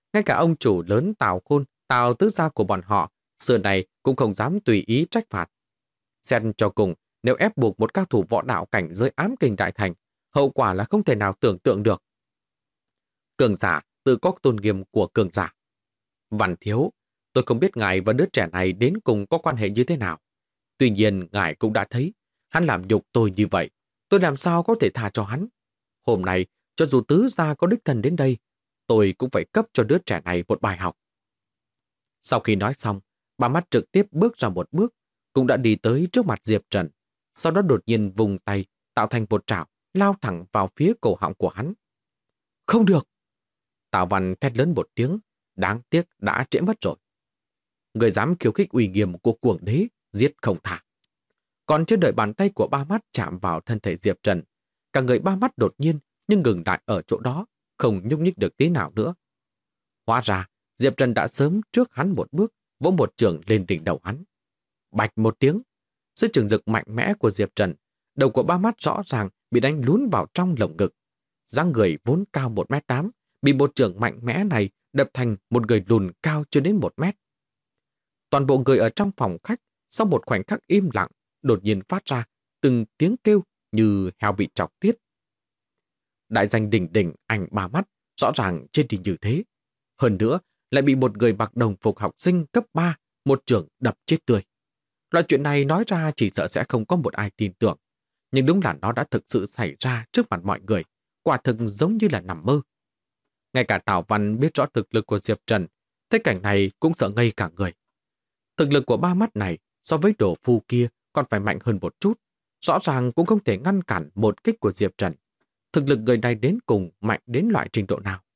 Ngay cả ông chủ lớn Tào Khôn, Tào tứ gia của bọn họ, xưa này cũng không dám tùy ý trách phạt. Xét cho cùng, nếu ép buộc một cao thủ võ đạo cảnh giới ám kình đại thành, hậu quả là không thể nào tưởng tượng được. Cường giả tự có tôn nghiêm của cường giả. Văn thiếu, tôi không biết ngài và đứa trẻ này đến cùng có quan hệ như thế nào. Tuy nhiên, ngài cũng đã thấy, hắn làm nhục tôi như vậy, tôi làm sao có thể tha cho hắn. Hôm nay, cho dù tứ gia có đích thân đến đây, tôi cũng phải cấp cho đứa trẻ này một bài học. Sau khi nói xong, bà mắt trực tiếp bước ra một bước, cũng đã đi tới trước mặt Diệp Trần. Sau đó đột nhiên vùng tay, tạo thành một trảo, lao thẳng vào phía cổ họng của hắn. Không được! Tào Văn thét lớn một tiếng, đáng tiếc đã trễ mất rồi. Người dám khiêu khích uy nghiêm của cuồng đế, giết không tha. Còn chưa đợi bàn tay của ba mắt chạm vào thân thể Diệp Trần, cả người ba mắt đột nhiên nhưng ngừng lại ở chỗ đó, không nhúc nhích được tí nào nữa. Hóa ra, Diệp Trần đã sớm trước hắn một bước, vỗ một chưởng lên đỉnh đầu hắn. Bạch một tiếng, dưới trường lực mạnh mẽ của Diệp Trần, đầu của ba mắt rõ ràng bị đánh lún vào trong lồng ngực. Dáng người vốn cao 1m8, bị một chưởng mạnh mẽ này đập thành một người lùn cao chưa đến 1 mét. Toàn bộ người ở trong phòng khách, sau một khoảnh khắc im lặng, đột nhiên phát ra từng tiếng kêu như heo bị chọc tiết. Đại danh đỉnh đỉnh ảnh ba mắt, rõ ràng trên thì như thế. Hơn nữa, lại bị một người mặc đồng phục học sinh cấp 3, một chưởng đập chết tươi. Loại chuyện này nói ra chỉ sợ sẽ không có một ai tin tưởng. Nhưng đúng là nó đã thực sự xảy ra trước mặt mọi người, quả thực giống như là nằm mơ. Ngay cả Tào Văn biết rõ thực lực của Diệp Trần, thấy cảnh này cũng sợ ngây cả người. Thực lực của ba mắt này so với đồ phu kia còn phải mạnh hơn một chút, rõ ràng cũng không thể ngăn cản một kích của Diệp Trần. Thực lực người này đến cùng mạnh đến loại trình độ nào?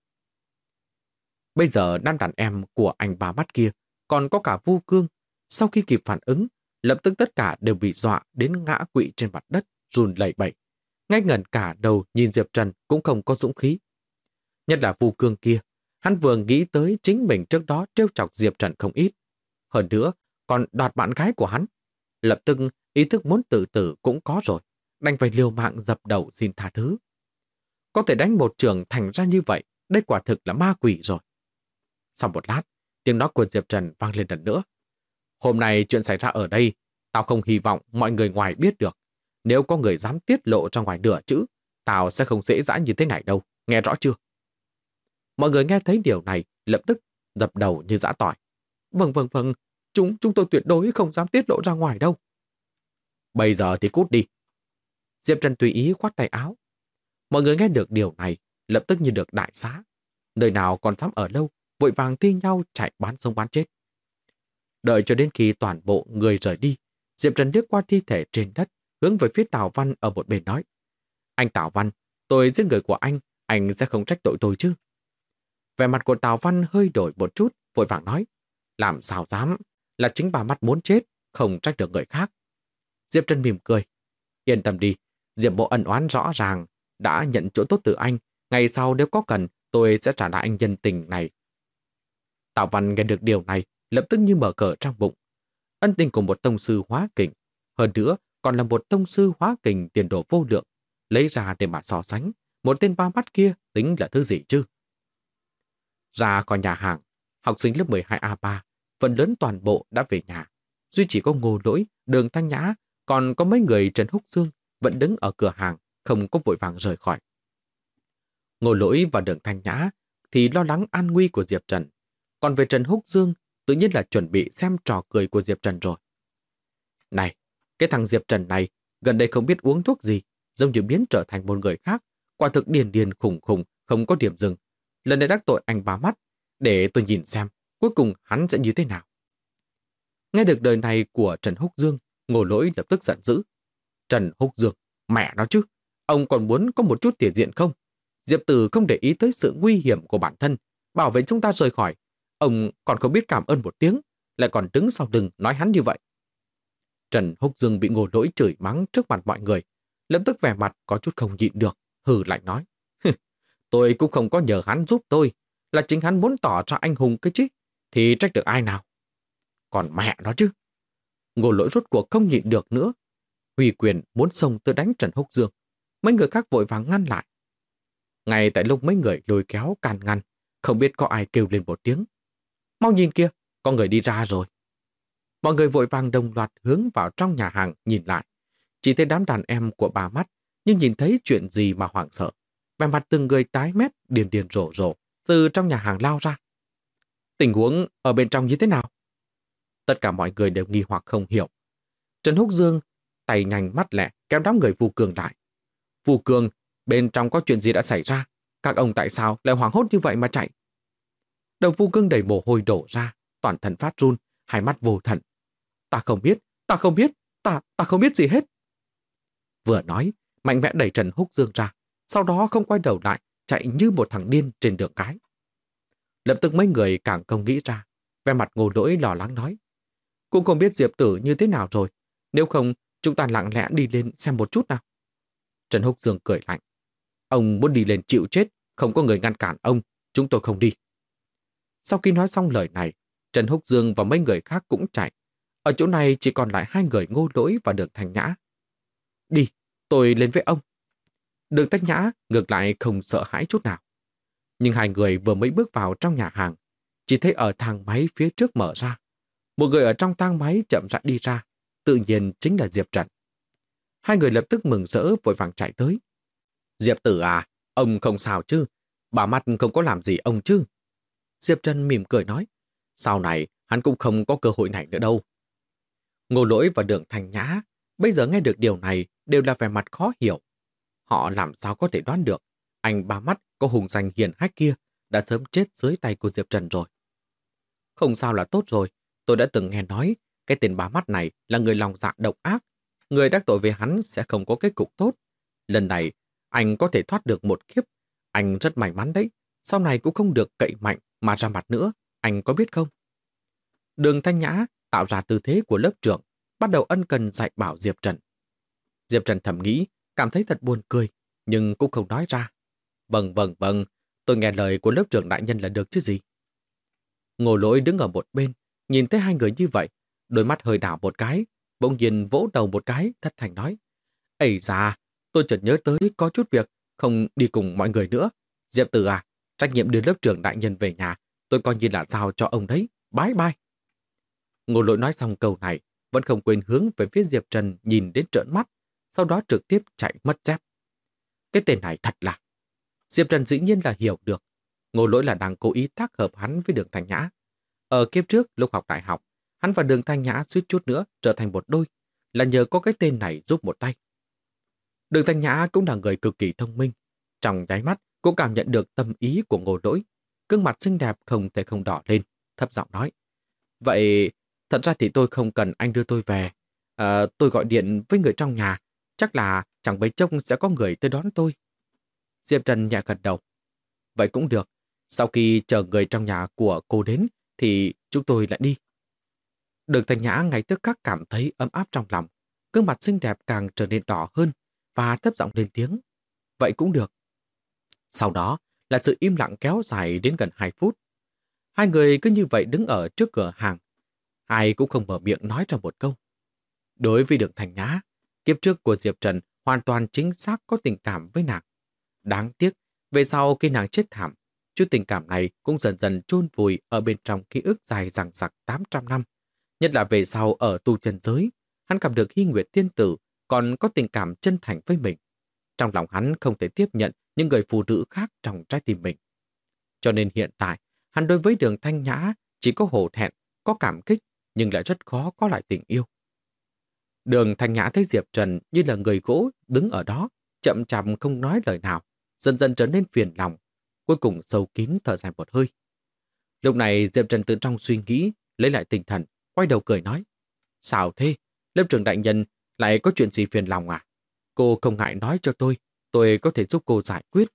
Bây giờ nam đàn em của anh ba mắt kia, còn có cả Vu Cương, sau khi kịp phản ứng, lập tức tất cả đều bị dọa đến ngã quỵ trên mặt đất, run lẩy bẩy. Ngay ngẩn cả đầu nhìn Diệp Trần cũng không có dũng khí. Nhất là Vu Cương kia, hắn vừa nghĩ tới chính mình trước đó trêu chọc Diệp Trần không ít. Hơn nữa, còn đoạt bạn gái của hắn. Lập tức ý thức muốn tự tử cũng có rồi, đành phải liều mạng dập đầu xin tha thứ. Có thể đánh một trường thành ra như vậy, đây quả thực là ma quỷ rồi. Sau một lát, tiếng nói của Diệp Trần vang lên lần nữa. Hôm nay chuyện xảy ra ở đây, tao không hy vọng mọi người ngoài biết được. Nếu có người dám tiết lộ ra ngoài nửa chữ, tao sẽ không dễ dãi như thế này đâu, nghe rõ chưa? Mọi người nghe thấy điều này, lập tức dập đầu như giã tỏi. Vâng, chúng tôi tuyệt đối không dám tiết lộ ra ngoài đâu. Bây giờ thì cút đi. Diệp Trần tùy ý khoát tay áo. Mọi người nghe được điều này, lập tức như được đại xá. Nơi nào còn dám ở lâu, vội vàng thi nhau chạy bán sống bán chết. Đợi cho đến khi toàn bộ người rời đi, Diệp Trần liếc qua thi thể trên đất, hướng về phía Tào Văn ở một bên nói. Anh Tào Văn, tôi giết người của anh sẽ không trách tội tôi chứ? Vẻ mặt của Tào Văn hơi đổi một chút, vội vàng nói. Làm sao dám, là chính bà mắt muốn chết, không trách được người khác. Diệp Trần mỉm cười. Yên tâm đi, Diệp Bộ ân oán rõ ràng, đã nhận chỗ tốt từ anh, ngày sau nếu có cần, tôi sẽ trả lại anh nhân tình này. Tào Văn nghe được điều này, lập tức như mở cờ trong bụng. Ân tình của một tông sư hóa kình, hơn nữa còn là một tông sư hóa kình tiền đồ vô lượng, lấy ra để mà so sánh, một tên ba mắt kia tính là thứ gì chứ? Ra khỏi nhà hàng, học sinh lớp 12A3, phần lớn toàn bộ đã về nhà. Duy chỉ có Ngô Lỗi, Đường Thanh Nhã, còn có mấy người Trần Húc Dương vẫn đứng ở cửa hàng, không có vội vàng rời khỏi. Ngô Lỗi và Đường Thanh Nhã thì lo lắng an nguy của Diệp Trần. Còn về Trần Húc Dương, tự nhiên là chuẩn bị xem trò cười của Diệp Trần rồi. Này, cái thằng Diệp Trần này, gần đây không biết uống thuốc gì, giống như biến trở thành một người khác, quả thực điên khủng, không có điểm dừng. Lần này đắc tội anh ba mắt, để tôi nhìn xem, cuối cùng hắn sẽ như thế nào. Nghe được lời này của Trần Húc Dương, Ngô Lỗi lập tức giận dữ. Trần Húc Dương, mẹ nó chứ, ông còn muốn có một chút thể diện không? Diệp Tử không để ý tới sự nguy hiểm của bản thân, bảo vệ chúng ta rời khỏi. Ông còn không biết cảm ơn một tiếng, lại còn đứng sau lưng nói hắn như vậy. Trần Húc Dương bị Ngô Lỗi chửi mắng trước mặt mọi người, lập tức vẻ mặt có chút không nhịn được, hừ lạnh nói. Tôi cũng không có nhờ hắn giúp tôi, là chính hắn muốn tỏ ra anh hùng cái chứ, thì trách được ai nào? Còn mẹ nó chứ. Ngô Lỗi rốt cuộc không nhịn được nữa. Huy Quyền muốn xông tới đánh Trần Húc Dương. Mấy người khác vội vàng ngăn lại. Ngay tại lúc mấy người lôi kéo can ngăn, không biết có ai kêu lên một tiếng. Mau nhìn kia, có người đi ra rồi. Mọi người vội vàng đồng loạt hướng vào trong nhà hàng nhìn lại. Chỉ thấy đám đàn em của bà Mắt, nhưng nhìn thấy chuyện gì mà hoảng sợ. Vẻ mặt từng người tái mét, điền điền rổ rổ, từ trong nhà hàng lao ra. Tình huống ở bên trong như thế nào? Tất cả mọi người đều nghi hoặc không hiểu. Trần Húc Dương tay nhanh mắt lẹ kéo đám người Vu Cường lại. Vu Cường, bên trong có chuyện gì đã xảy ra? Các ông tại sao lại hoảng hốt như vậy mà chạy? Đầu Vu Cường đầy mồ hôi đổ ra, toàn thân phát run, hai mắt vô thần. Ta không biết, ta không biết, ta không biết gì hết. Vừa nói, mạnh mẽ đẩy Trần Húc Dương ra, sau đó không quay đầu lại, chạy như một thằng điên trên đường cái. Lập tức mấy người càng không nghĩ ra, vẻ mặt Ngô Lỗi lo lắng nói. Cũng không biết Diệp Tử như thế nào rồi, nếu không chúng ta lặng lẽ đi lên xem một chút nào. Trần Húc Dương cười lạnh. Ông muốn đi lên chịu chết, không có người ngăn cản ông, chúng tôi không đi. Sau khi nói xong lời này, Trần Húc Dương và mấy người khác cũng chạy. Ở chỗ này chỉ còn lại hai người Ngô Lỗi và Đường Thanh Nhã. Đi, tôi lên với ông. Đường Thanh Nhã ngược lại không sợ hãi chút nào. Nhưng hai người vừa mới bước vào trong nhà hàng, chỉ thấy ở thang máy phía trước mở ra. Một người ở trong thang máy chậm rãi đi ra, tự nhiên chính là Diệp Trần. Hai người lập tức mừng rỡ vội vàng chạy tới. Diệp Tử à, ông không sao chứ? Bà Mắt không có làm gì ông chứ? Diệp Trần mỉm cười nói, sau này hắn cũng không có cơ hội này nữa đâu. Ngô Lỗi và Đường Thanh Nhã bây giờ nghe được điều này đều là vẻ mặt khó hiểu. Họ làm sao có thể đoán được anh Ba Mắt có hùng danh hiền hách kia đã sớm chết dưới tay của Diệp Trần rồi. Không sao là tốt rồi, tôi đã từng nghe nói cái tên Ba Mắt này là người lòng dạ độc ác. Người đắc tội với hắn sẽ không có kết cục tốt. Lần này anh có thể thoát được một kiếp. Anh rất may mắn đấy. Sau này cũng không được cậy mạnh mà ra mặt nữa. Anh có biết không? Đường Thanh Nhã tạo ra tư thế của lớp trưởng, bắt đầu ân cần dạy bảo Diệp Trần. Diệp Trần thầm nghĩ, cảm thấy thật buồn cười, nhưng cũng không nói ra. Vâng, tôi nghe lời của lớp trưởng đại nhân là được chứ gì. Ngô Lỗi đứng ở một bên, nhìn thấy hai người như vậy, đôi mắt hơi đảo một cái, bỗng nhiên vỗ đầu một cái, thất thành nói. Ây da, tôi chợt nhớ tới có chút việc, không đi cùng mọi người nữa. Diệp Tử à, trách nhiệm đưa lớp trưởng đại nhân về nhà, tôi coi như là giao cho ông đấy, bye bye. Ngô Lỗi nói xong câu này, vẫn không quên hướng về phía Diệp Trần nhìn đến trợn mắt, sau đó trực tiếp chạy mất dép. Cái tên này thật là... Diệp Trần dĩ nhiên là hiểu được. Ngô Lỗi là đang cố ý tác hợp hắn với Đường Thanh Nhã. Ở kiếp trước, lúc học đại học, hắn và Đường Thanh Nhã suýt chút nữa trở thành một đôi, là nhờ có cái tên này giúp một tay. Đường Thanh Nhã cũng là người cực kỳ thông minh. Trong nháy mắt, cũng cảm nhận được tâm ý của Ngô Lỗi. Gương mặt xinh đẹp không thể không đỏ lên, thấp giọng nói. Vậy, thật ra thì tôi không cần anh đưa tôi về. Tôi gọi điện với người trong nhà, chắc là chẳng mấy chốc sẽ có người tới đón tôi. Diệp Trần nhẹ gật đầu. Vậy cũng được, sau khi chờ người trong nhà của cô đến, thì chúng tôi lại đi. Đường Thanh Nhã ngay tức khắc cảm thấy ấm áp trong lòng, gương mặt xinh đẹp càng trở nên đỏ hơn và thấp giọng lên tiếng. Vậy cũng được. Sau đó là sự im lặng kéo dài đến gần 2 phút. Hai người cứ như vậy đứng ở trước cửa hàng. Ai cũng không mở miệng nói ra một câu. Đối với Đường Thanh Nhã, kiếp trước của Diệp Trần hoàn toàn chính xác có tình cảm với nàng. Đáng tiếc, về sau khi nàng chết thảm, chút tình cảm này cũng dần dần chôn vùi ở bên trong ký ức dài dằng dặc 800 năm. Nhất là về sau ở tu chân giới, hắn cảm được Hy Nguyệt Tiên Tử còn có tình cảm chân thành với mình. Trong lòng hắn không thể tiếp nhận những người phụ nữ khác trong trái tim mình. Cho nên hiện tại, hắn đối với Đường Thanh Nhã chỉ có hổ thẹn, có cảm kích, nhưng lại rất khó có lại tình yêu. Đường Thanh Nhã thấy Diệp Trần như là người gỗ đứng ở đó, chậm chạp không nói lời nào, dần dần trở nên phiền lòng, cuối cùng sâu kín thở dài một hơi. Lúc này Diệp Trần từ trong suy nghĩ, lấy lại tinh thần, quay đầu cười nói. Sao thế? Lớp trưởng đại nhân lại có chuyện gì phiền lòng à? Cô không ngại nói cho tôi có thể giúp cô giải quyết.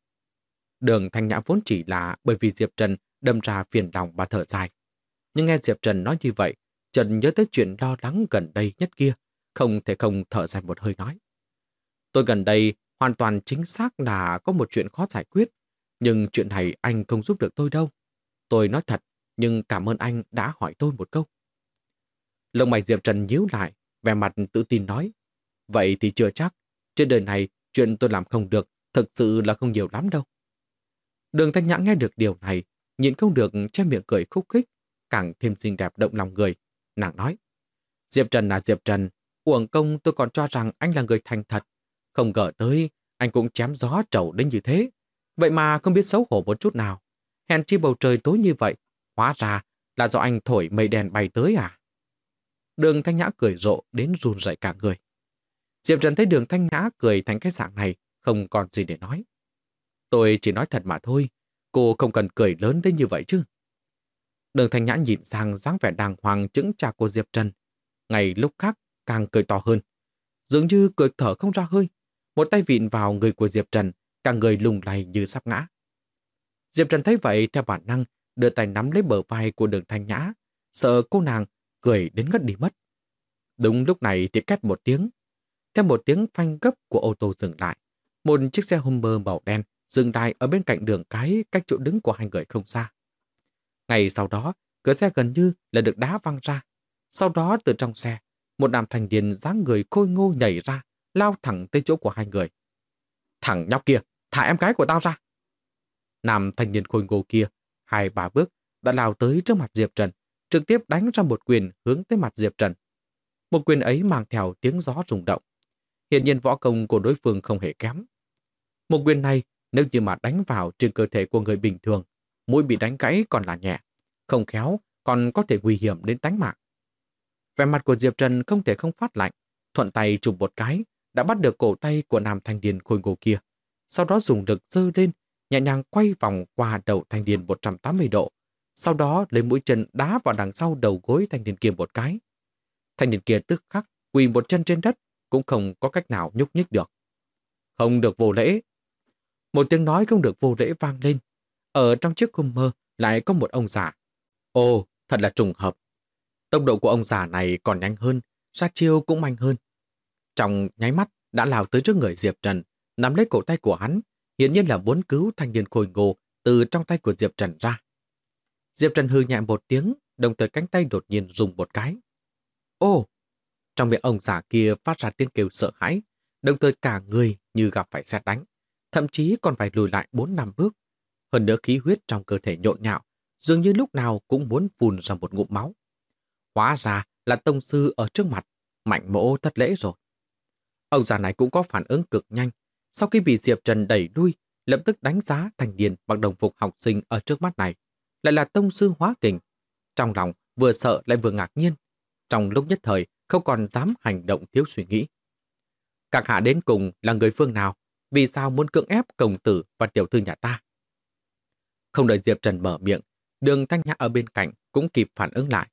Đường Thanh Nhã vốn chỉ là bởi vì Diệp Trần đâm ra phiền lòng và thở dài. Nhưng nghe Diệp Trần nói như vậy, Trần nhớ tới chuyện lo lắng gần đây nhất kia, không thể không thở dài một hơi nói. Tôi gần đây hoàn toàn chính xác là có một chuyện khó giải quyết, nhưng chuyện này anh không giúp được tôi đâu. Tôi nói thật, nhưng cảm ơn anh đã hỏi tôi một câu. Lông mày Diệp Trần nhíu lại, vẻ mặt tự tin nói. Vậy thì chưa chắc, trên đời này chuyện tôi làm không được thực sự là không nhiều lắm đâu. Đường Thanh Nhã nghe được điều này, nhịn không được che miệng cười khúc khích, càng thêm xinh đẹp động lòng người. Nàng nói, Diệp Trần là Diệp Trần, uổng công tôi còn cho rằng anh là người thành thật. Không ngờ tới, anh cũng chém gió trầu đến như thế. Vậy mà không biết xấu hổ một chút nào. Hèn chi bầu trời tối như vậy, hóa ra là do anh thổi mây đen bay tới à? Đường Thanh Nhã cười rộ đến run rẩy cả người. Diệp Trần thấy Đường Thanh Nhã cười thành cái dạng này, không còn gì để nói. Tôi chỉ nói thật mà thôi, cô không cần cười lớn đến như vậy chứ. Đường Thanh Nhã nhìn sang dáng vẻ đàng hoàng chững chạc của Diệp Trần. Ngày lúc khác càng cười to hơn. Dường như cười thở không ra hơi. Một tay vịn vào người của Diệp Trần, cả người lùng lay như sắp ngã. Diệp Trần thấy vậy theo bản năng, đưa tay nắm lấy bờ vai của Đường Thanh Nhã, sợ cô nàng cười đến ngất đi mất. Đúng lúc này thì két một tiếng. Theo một tiếng phanh gấp của ô tô dừng lại, một chiếc xe Hummer màu đen dừng lại ở bên cạnh đường cái cách chỗ đứng của hai người không xa. Ngay sau đó, cửa xe gần như là được đá văng ra. Sau đó từ trong xe, một nam thanh niên dáng người khôi ngô nhảy ra, lao thẳng tới chỗ của hai người. Thằng nhóc kia, thả em gái của tao ra. Nam thanh niên khôi ngô kia, 2-3 bước đã lao tới trước mặt Diệp Trần, trực tiếp đánh ra một quyền hướng tới mặt Diệp Trần. Một quyền ấy mang theo tiếng gió rung động. Hiển nhiên võ công của đối phương không hề kém. Một quyền này nếu như mà đánh vào trên cơ thể của người bình thường, mũi bị đánh gãy còn là nhẹ, không khéo còn có thể nguy hiểm đến tánh mạng. Vẻ mặt của Diệp Trần không thể không phát lạnh, thuận tay chụp một cái, đã bắt được cổ tay của nam thanh niên khôi ngô kia. Sau đó dùng lực giơ lên, nhẹ nhàng quay vòng qua đầu thanh niên 180 độ. Sau đó lấy mũi chân đá vào đằng sau đầu gối thanh niên kia một cái. Thanh niên kia tức khắc quỳ một chân trên đất, cũng không có cách nào nhúc nhích được. Không được vô lễ. Một tiếng nói không được vô lễ vang lên. Ở trong chiếc Hummer lại có một ông già. Ồ, thật là trùng hợp. Tốc độ của ông già này còn nhanh hơn, ra chiêu cũng mạnh hơn. Trong nháy mắt đã lao tới trước người Diệp Trần, nắm lấy cổ tay của hắn, hiển nhiên là muốn cứu thanh niên khôi ngô từ trong tay của Diệp Trần ra. Diệp Trần hừ nhẹ một tiếng, đồng thời cánh tay đột nhiên rung một cái. Ô! Trong miệng ông già kia phát ra tiếng kêu sợ hãi, đồng thời cả người như gặp phải sét đánh, thậm chí còn phải lùi lại 4-5 bước. Hơn nữa khí huyết trong cơ thể nhộn nhạo, dường như lúc nào cũng muốn phun ra một ngụm máu. Hóa ra là tông sư ở trước mặt, Mạnh Mỗ thất lễ rồi. Ông già này cũng có phản ứng cực nhanh, sau khi bị Diệp Trần đẩy lui, lập tức đánh giá thanh niên bằng đồng phục học sinh ở trước mắt này, lại là tông sư hóa kình. Trong lòng vừa sợ lại vừa ngạc nhiên, trong lúc nhất thời không còn dám hành động thiếu suy nghĩ. Các hạ đến cùng là người phương nào, vì sao muốn cưỡng ép công tử và tiểu thư nhà ta? Không đợi Diệp Trần mở miệng, Đường Thanh Nhã ở bên cạnh cũng kịp phản ứng lại.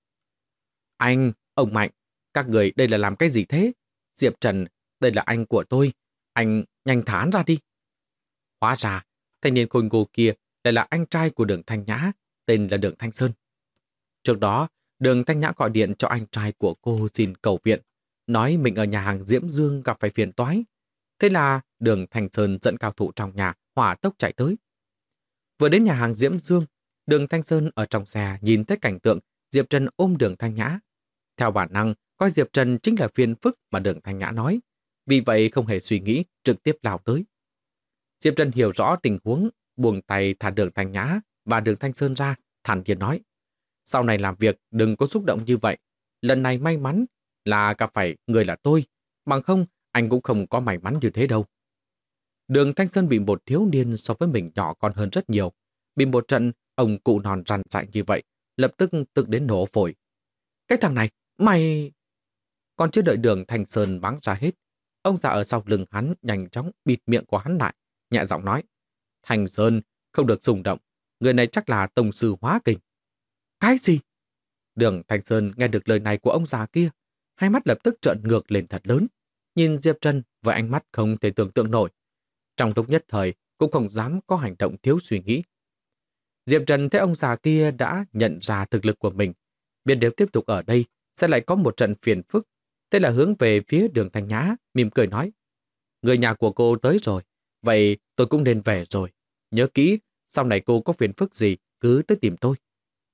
Anh, ông Mạnh, các người đây là làm cái gì thế? Diệp Trần, đây là anh của tôi, anh nhanh thả hắn ra đi. Hóa ra, thanh niên khôi ngô kia lại là anh trai của Đường Thanh Nhã, tên là Đường Thanh Sơn. Trước đó, Đường Thanh Nhã gọi điện cho anh trai của cô xin cầu viện, nói mình ở nhà hàng Diễm Dương gặp phải phiền toái. Thế là Đường Thanh Sơn dẫn cao thủ trong nhà hỏa tốc chạy tới. Vừa đến nhà hàng Diễm Dương, Đường Thanh Sơn ở trong xe nhìn thấy cảnh tượng Diệp Trần ôm Đường Thanh Nhã. Theo bản năng, coi Diệp Trần chính là phiền phức mà Đường Thanh Nhã nói, vì vậy không hề suy nghĩ, trực tiếp lao tới. Diệp Trần hiểu rõ tình huống, buông tay thả Đường Thanh Nhã và Đường Thanh Sơn ra, thản nhiên nói. Sau này làm việc đừng có xúc động như vậy. Lần này may mắn là gặp phải người là tôi, bằng không anh cũng không có may mắn như thế đâu. Đường Thanh Sơn bị một thiếu niên so với mình nhỏ còn hơn rất nhiều. Bị một trận ông cụ non rằn rại như vậy, lập tức tức đến nổ phổi. Cái thằng này, mày... Còn chưa đợi Đường Thanh Sơn mắng ra hết, ông già ở sau lưng hắn nhanh chóng bịt miệng của hắn lại, nhẹ giọng nói. Thanh Sơn, không được xung động, người này chắc là tông sư hóa kình. Cái gì? Đường Thanh Sơn nghe được lời này của ông già kia, hai mắt lập tức trợn ngược lên thật lớn, nhìn Diệp Trần với ánh mắt không thể tưởng tượng nổi. Trong lúc nhất thời cũng không dám có hành động thiếu suy nghĩ. Diệp Trần thấy ông già kia đã nhận ra thực lực của mình, biết nếu tiếp tục ở đây sẽ lại có một trận phiền phức, thế là hướng về phía Đường Thanh Nhã, mỉm cười nói. Người nhà của cô tới rồi, vậy tôi cũng nên về rồi. Nhớ kỹ, sau này cô có phiền phức gì cứ tới tìm tôi.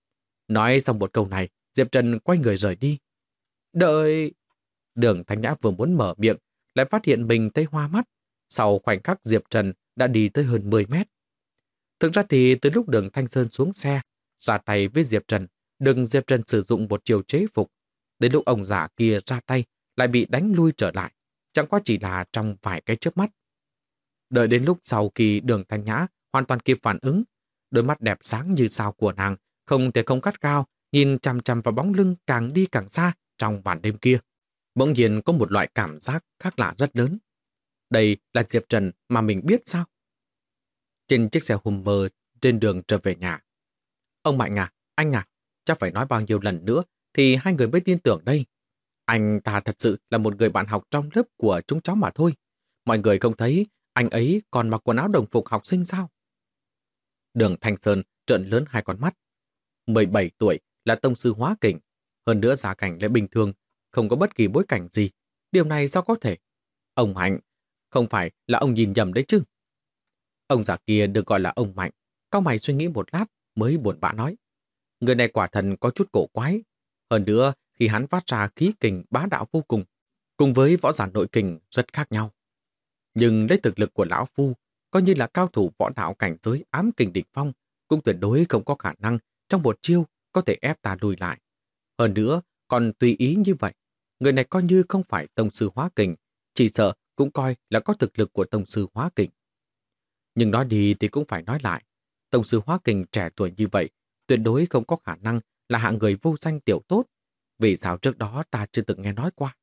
Nói xong một câu này, Diệp Trần quay người rời đi. Đợi... Đường Thanh Nhã vừa muốn mở miệng, lại phát hiện mình thấy hoa mắt. Sau khoảnh khắc Diệp Trần đã đi tới hơn 10 mét. Thực ra thì từ lúc Đường Thanh Sơn xuống xe, ra tay với Diệp Trần, Diệp Trần sử dụng một chiều chế phục. Đến lúc ông già kia ra tay, lại bị đánh lui trở lại, chẳng qua chỉ là trong vài cái chớp mắt. Đợi đến lúc sau khi Đường Thanh Nhã hoàn toàn kịp phản ứng, đôi mắt đẹp sáng như sao của nàng, không thể không cắt cao, nhìn chằm chằm vào bóng lưng càng đi càng xa trong màn đêm kia. Bỗng nhiên có một loại cảm giác khác lạ rất lớn. Đây là Diệp Trần mà mình biết sao? Trên chiếc xe Hummer trên đường trở về nhà. Ông Mạnh à, anh à, chắc phải nói bao nhiêu lần nữa thì hai người mới tin tưởng đây. Anh ta thật sự là một người bạn học trong lớp của chúng cháu mà thôi. Mọi người không thấy anh ấy còn mặc quần áo đồng phục học sinh sao? Đường Thanh Sơn trợn lớn hai con mắt. 17 tuổi là tông sư hóa kình, hơn nữa gia cảnh lại bình thường, không có bất kỳ bối cảnh gì. Điều này sao có thể? Ông Mạnh, không phải là ông nhìn nhầm đấy chứ? Ông già kia được gọi là ông Mạnh, cau mày suy nghĩ một lát mới buồn bã nói. Người này quả thần có chút cổ quái. Hơn nữa, khi hắn phát ra khí kình bá đạo vô cùng với võ giả nội kình rất khác nhau. Nhưng lấy thực lực của lão phu, coi như là cao thủ võ đạo cảnh giới ám kình đỉnh phong, cũng tuyệt đối không có khả năng trong một chiêu có thể ép ta lùi lại. Hơn nữa, còn tùy ý như vậy, người này coi như không phải tông sư hóa kình, chỉ sợ cũng coi là có thực lực của tông sư hóa kình. Nhưng nói đi thì cũng phải nói lại, tông sư hóa kình trẻ tuổi như vậy, tuyệt đối không có khả năng là hạng người vô danh tiểu tốt. Vì sao trước đó ta chưa từng nghe nói qua?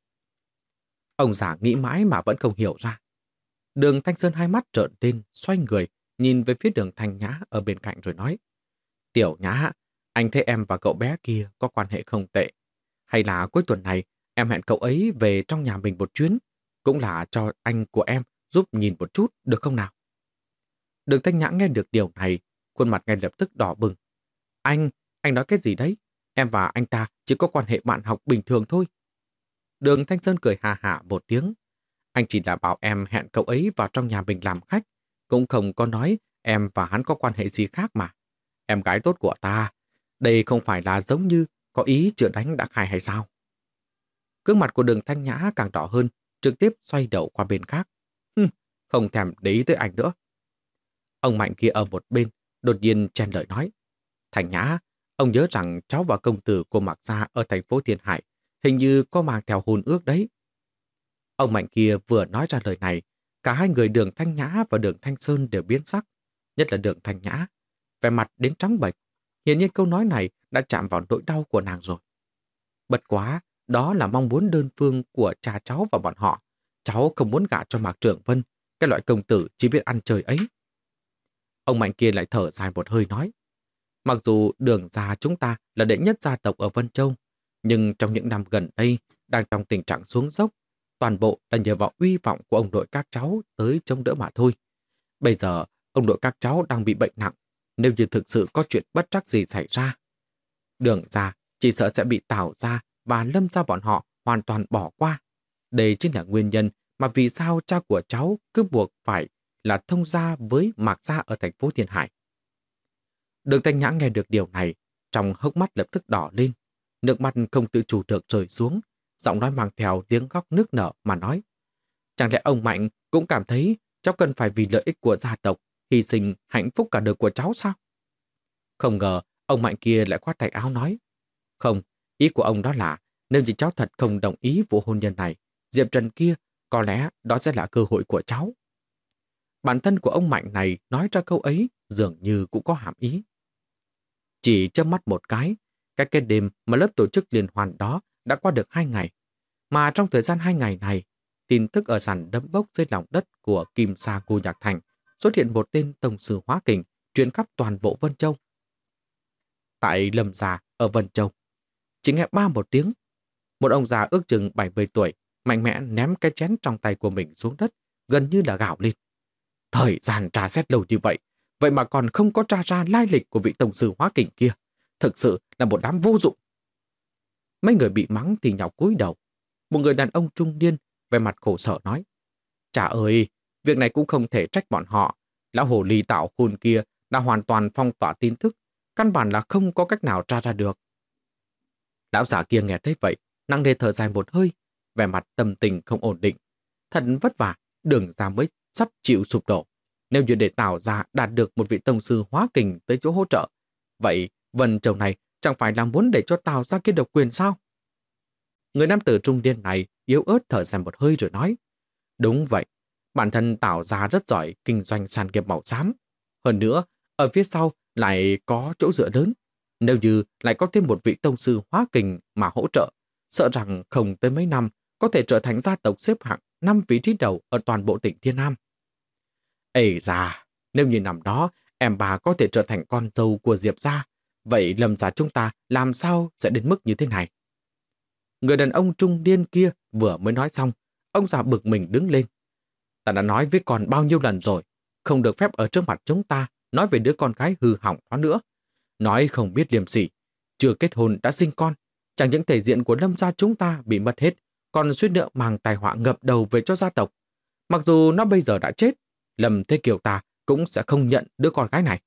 Ông già nghĩ mãi mà vẫn không hiểu ra. Đường Thanh Sơn hai mắt trợn lên, xoay người, nhìn về phía Đường Thanh Nhã ở bên cạnh rồi nói. Tiểu Nhã, anh thấy em và cậu bé kia có quan hệ không tệ. Hay là cuối tuần này em hẹn cậu ấy về trong nhà mình một chuyến, cũng là cho anh của em giúp nhìn một chút, được không nào? Đường Thanh Nhã nghe được điều này, khuôn mặt ngay lập tức đỏ bừng. Anh nói cái gì đấy? Em và anh ta chỉ có quan hệ bạn học bình thường thôi. Đường Thanh Sơn cười hà hả một tiếng. Anh chỉ là bảo em hẹn cậu ấy vào trong nhà mình làm khách, cũng không có nói em và hắn có quan hệ gì khác mà. Em gái tốt của ta, đây không phải là giống như có ý chữa đánh đã khai hay sao? Gương mặt của Đường Thanh Nhã càng đỏ hơn, trực tiếp xoay đầu qua bên khác. Không thèm để ý tới anh nữa. Ông Mạnh kia ở một bên, đột nhiên chen lời nói. Thanh Nhã, ông nhớ rằng cháu và công tử của Mạc Gia ở thành phố Thiên Hải hình như có mang theo hôn ước đấy. Ông Mạnh kia vừa nói ra lời này, cả hai người Đường Thanh Nhã và Đường Thanh Sơn đều biến sắc, nhất là Đường Thanh Nhã, vẻ mặt đến trắng bệch. Hiển nhiên câu nói này đã chạm vào nỗi đau của nàng rồi. Bất quá, đó là mong muốn đơn phương của cha cháu và bọn họ. Cháu không muốn gả cho Mạc Trưởng Vân, cái loại công tử chỉ biết ăn chơi ấy. Ông Mạnh kia lại thở dài một hơi nói. Mặc dù Đường gia chúng ta là đệ nhất gia tộc ở Vân Châu, nhưng trong những năm gần đây đang trong tình trạng xuống dốc, toàn bộ là nhờ vào uy vọng của ông nội các cháu tới chống đỡ mà thôi. Bây giờ, ông nội các cháu đang bị bệnh nặng, nếu như thực sự có chuyện bất trắc gì xảy ra. Đường gia chỉ sợ sẽ bị Tào gia và Lâm gia bọn họ hoàn toàn bỏ qua. Đây chính là nguyên nhân mà vì sao cha của cháu cứ buộc phải là thông gia với Mạc gia ở thành phố Thiên Hải. Đường Thanh Nhã nghe được điều này, trong hốc mắt lập tức đỏ lên, nước mắt không tự chủ được rơi xuống, giọng nói mang theo tiếng khóc nức nở mà nói. Chẳng lẽ ông Mạnh cũng cảm thấy cháu cần phải vì lợi ích của gia tộc hy sinh hạnh phúc cả đời của cháu sao? Không ngờ ông Mạnh kia lại khoát tay áo nói. Không, ý của ông đó là nếu như cháu thật không đồng ý vụ hôn nhân này, Diệp Trần kia có lẽ đó sẽ là cơ hội của cháu. Bản thân của ông Mạnh này nói ra câu ấy dường như cũng có hàm ý. Chỉ chớp mắt một cái đêm mà lớp tổ chức liên hoan đó đã qua được 2 ngày. Mà trong thời gian 2 ngày này, tin tức ở sàn đấm bốc dưới lòng đất của Kim Sa Cô Nhạc Thành xuất hiện một tên tổng sư hóa kình truyền khắp toàn bộ Vân Châu. Tại Lâm Gia ở Vân Châu, chỉ nghe ba một tiếng, một ông già ước chừng 70 tuổi mạnh mẽ ném cái chén trong tay của mình xuống đất, gần như là gào lên. Thời gian tra xét lâu như vậy mà còn không có tra ra lai lịch của vị tổng sư hóa kình kia. Thực sự là một đám vô dụng. Mấy người bị mắng thì nhào cúi đầu. Một người đàn ông trung niên vẻ mặt khổ sở nói. Chà ơi, việc này cũng không thể trách bọn họ. Lão hồ ly tạo khôn kia đã hoàn toàn phong tỏa tin tức, căn bản là không có cách nào tra ra được. Lão giả kia nghe thấy vậy, nặng nề thở dài một hơi, vẻ mặt tâm tình không ổn định. Thật vất vả, Đường gia mới sắp chịu sụp đổ. Nếu như để Tào gia đạt được một vị tông sư hóa kình tới chỗ hỗ trợ, vậy Vân Châu này chẳng phải là muốn để cho Tào gia kia độc quyền sao? Người nam tử trung niên này yếu ớt thở dài một hơi rồi nói, đúng vậy, bản thân Tào gia rất giỏi kinh doanh sản nghiệp màu xám. Hơn nữa, ở phía sau lại có chỗ dựa lớn. Nếu như lại có thêm một vị tông sư hóa kình mà hỗ trợ, sợ rằng không tới mấy năm có thể trở thành gia tộc xếp hạng 5 vị trí đầu ở toàn bộ tỉnh Thiên Nam. Ê da, nếu như năm đó em bà có thể trở thành con dâu của Diệp gia, vậy Lâm gia chúng ta làm sao sẽ đến mức như thế này? Người đàn ông trung niên kia vừa mới nói xong, ông già bực mình đứng lên. Ta đã nói với con bao nhiêu lần rồi, không được phép ở trước mặt chúng ta nói về đứa con gái hư hỏng đó nữa. Nói không biết liêm sỉ, chưa kết hôn đã sinh con, chẳng những thể diện của Lâm gia chúng ta bị mất hết, còn suýt nữa mang tai họa ngập đầu về cho gia tộc. Mặc dù nó bây giờ đã chết, Lâm Thế Kiều ta cũng sẽ không nhận đứa con gái này.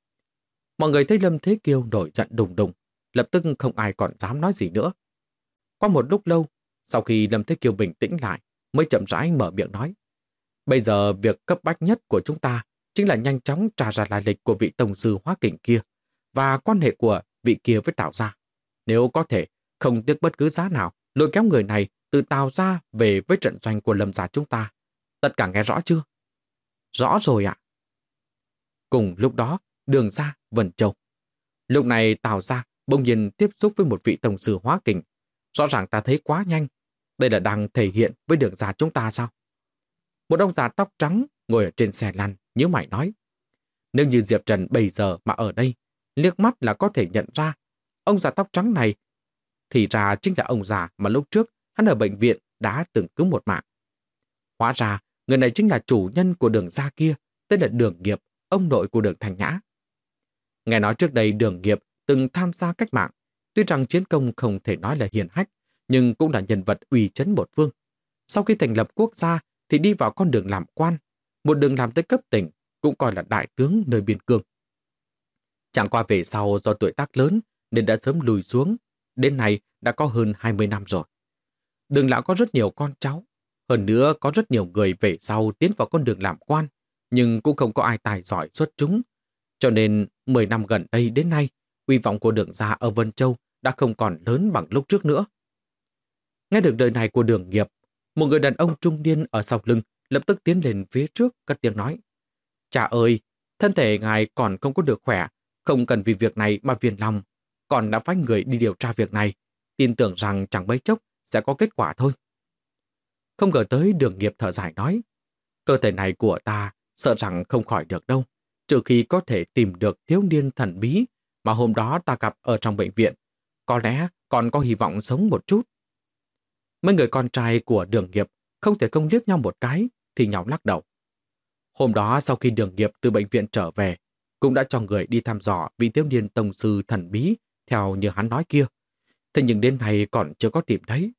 Mọi người thấy Lâm Thế Kiều nổi giận đùng đùng, lập tức không ai còn dám nói gì nữa. Qua một lúc lâu, sau khi Lâm Thế Kiều bình tĩnh lại, mới chậm rãi mở miệng nói. Bây giờ việc cấp bách nhất của chúng ta chính là nhanh chóng tra ra lai lịch của vị tổng sư hóa kình kia và quan hệ của vị kia với Tào gia. Nếu có thể, không tiếc bất cứ giá nào, lôi kéo người này từ Tào gia về với trận doanh của Lâm gia chúng ta. Tất cả nghe rõ chưa? Rõ rồi ạ. Cùng lúc đó, Đường gia, Vân Châu. Lúc này Tào gia bỗng nhiên tiếp xúc với một vị tổng sư hóa kình. Rõ ràng ta thấy quá nhanh. Đây là đang thể hiện với Đường gia chúng ta sao? Một ông già tóc trắng ngồi ở trên xe lăn, nhíu mày nói. Nếu như Diệp Trần bây giờ mà ở đây, liếc mắt là có thể nhận ra ông già tóc trắng này thì ra chính là ông già mà lúc trước hắn ở bệnh viện đã từng cứu một mạng. Hóa ra, người này chính là chủ nhân của Đường gia kia, tên là Đường Nghiệp, ông nội của Đường Thành Nhã. Nghe nói trước đây Đường Nghiệp từng tham gia cách mạng, tuy rằng chiến công không thể nói là hiển hách, nhưng cũng là nhân vật uy chấn một phương. Sau khi thành lập quốc gia thì đi vào con đường làm quan, một đường làm tới cấp tỉnh, cũng coi là đại tướng nơi biên cương. Chẳng qua về sau do tuổi tác lớn nên đã sớm lùi xuống, đến nay đã có hơn 20 năm rồi. Đường lão có rất nhiều con cháu, hơn nữa có rất nhiều người về sau tiến vào con đường làm quan, nhưng cũng không có ai tài giỏi xuất chúng. Cho nên 10 năm gần đây đến nay, uy vọng của Đường gia ở Vân Châu đã không còn lớn bằng lúc trước nữa. Nghe được lời này của Đường Nghiệp, một người đàn ông trung niên ở sau lưng lập tức tiến lên phía trước cất tiếng nói. Cha ơi, thân thể ngài còn không có được khỏe, không cần vì việc này mà phiền lòng. Còn đã phái người đi điều tra việc này, tin tưởng rằng chẳng mấy chốc sẽ có kết quả thôi. Không ngờ tới Đường Nghiệp thở dài nói. Cơ thể này của ta sợ rằng không khỏi được đâu, trừ khi có thể tìm được thiếu niên thần bí mà hôm đó ta gặp ở trong bệnh viện. Có lẽ còn có hy vọng sống một chút. Mấy người con trai của Đường Nghiệp không thể không liếc nhau một cái thì nhau lắc đầu. Hôm đó sau khi Đường Nghiệp từ bệnh viện trở về, cũng đã cho người đi thăm dò vị thiếu niên tông sư thần bí theo như hắn nói kia. Thế nhưng đến nay còn chưa có tìm thấy.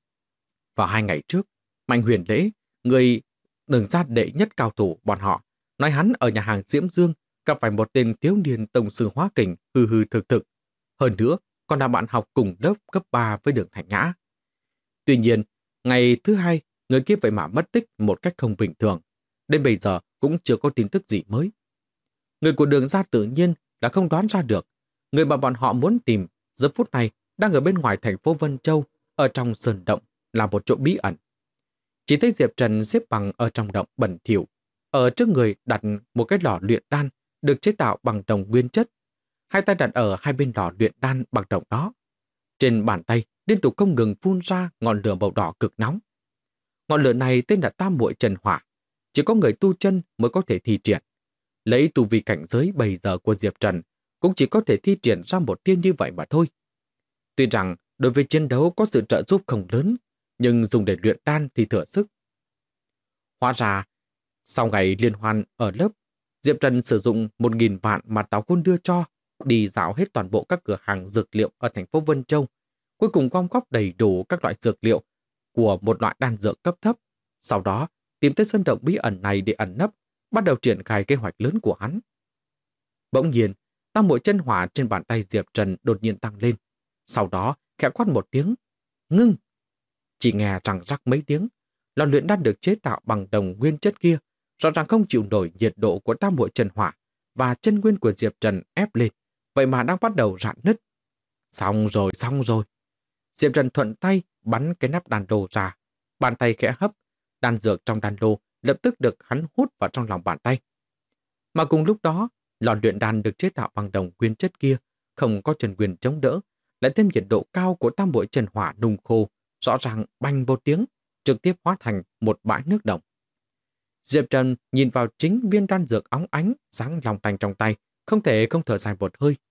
Vào 2 ngày trước, Mạnh Huyền Lễ, người Đường gia đệ nhất cao thủ bọn họ, nói hắn ở nhà hàng Diễm Dương gặp phải một tên thiếu niên tông sư hóa kình hư hư thực thực. Hơn nữa, còn là bạn học cùng lớp cấp 3 với Đường Thành Nhã. Tuy nhiên, ngày thứ hai, người kia vậy mà mất tích một cách không bình thường. Đến bây giờ cũng chưa có tin tức gì mới. Người của Đường gia tự nhiên là không đoán ra được. Người mà bọn họ muốn tìm giờ phút này đang ở bên ngoài thành phố Vân Châu, ở trong sơn động, là một chỗ bí ẩn. Chỉ thấy Diệp Trần xếp bằng ở trong động bẩn thỉu. Ở trước người đặt một cái lò luyện đan được chế tạo bằng đồng nguyên chất. Hai tay đặt ở hai bên lò luyện đan bằng đồng đó. Trên bàn tay liên tục không ngừng phun ra ngọn lửa màu đỏ cực nóng. Ngọn lửa này tên là Tam Muội Chân Hỏa. Chỉ có người tu chân mới có thể thi triển. Lấy tu vi cảnh giới bây giờ của Diệp Trần cũng chỉ có thể thi triển ra một tia như vậy mà thôi. Tuy rằng đối với chiến đấu có sự trợ giúp không lớn, nhưng dùng để luyện đan thì thừa sức. Hóa ra, sau ngày liên hoan ở lớp, Diệp Trần sử dụng 1.000 vạn mà Tào Khôn đưa cho, đi dạo hết toàn bộ các cửa hàng dược liệu ở thành phố Vân Châu, cuối cùng gom góp đầy đủ các loại dược liệu của một loại đan dược cấp thấp. Sau đó, tìm tới sơn động bí ẩn này để ẩn nấp, bắt đầu triển khai kế hoạch lớn của hắn. Bỗng nhiên, Tam Muội Chân Hỏa trên bàn tay Diệp Trần đột nhiên tăng lên. Sau đó, khẽ quát một tiếng, ngưng. Chỉ nghe răng rắc mấy tiếng, lò luyện đan được chế tạo bằng đồng nguyên chất kia rõ ràng không chịu nổi nhiệt độ của tam muội chân hỏa và chân nguyên của Diệp Trần ép lên, vậy mà đang bắt đầu rạn nứt. Xong rồi, xong rồi. Diệp Trần thuận tay bắn cái nắp đan lô ra, bàn tay khẽ hấp, đan dược trong đan lô lập tức được hắn hút vào trong lòng bàn tay. Mà cùng lúc đó, lò luyện đan được chế tạo bằng đồng nguyên chất kia, không có chân nguyên chống đỡ, lại thêm nhiệt độ cao của tam muội chân hỏa nung khô, rõ ràng bành một tiếng, trực tiếp hóa thành một bãi nước động. Diệp Trần nhìn vào chính viên đan dược óng ánh, sáng long lanh trong tay, không thể không thở dài một hơi.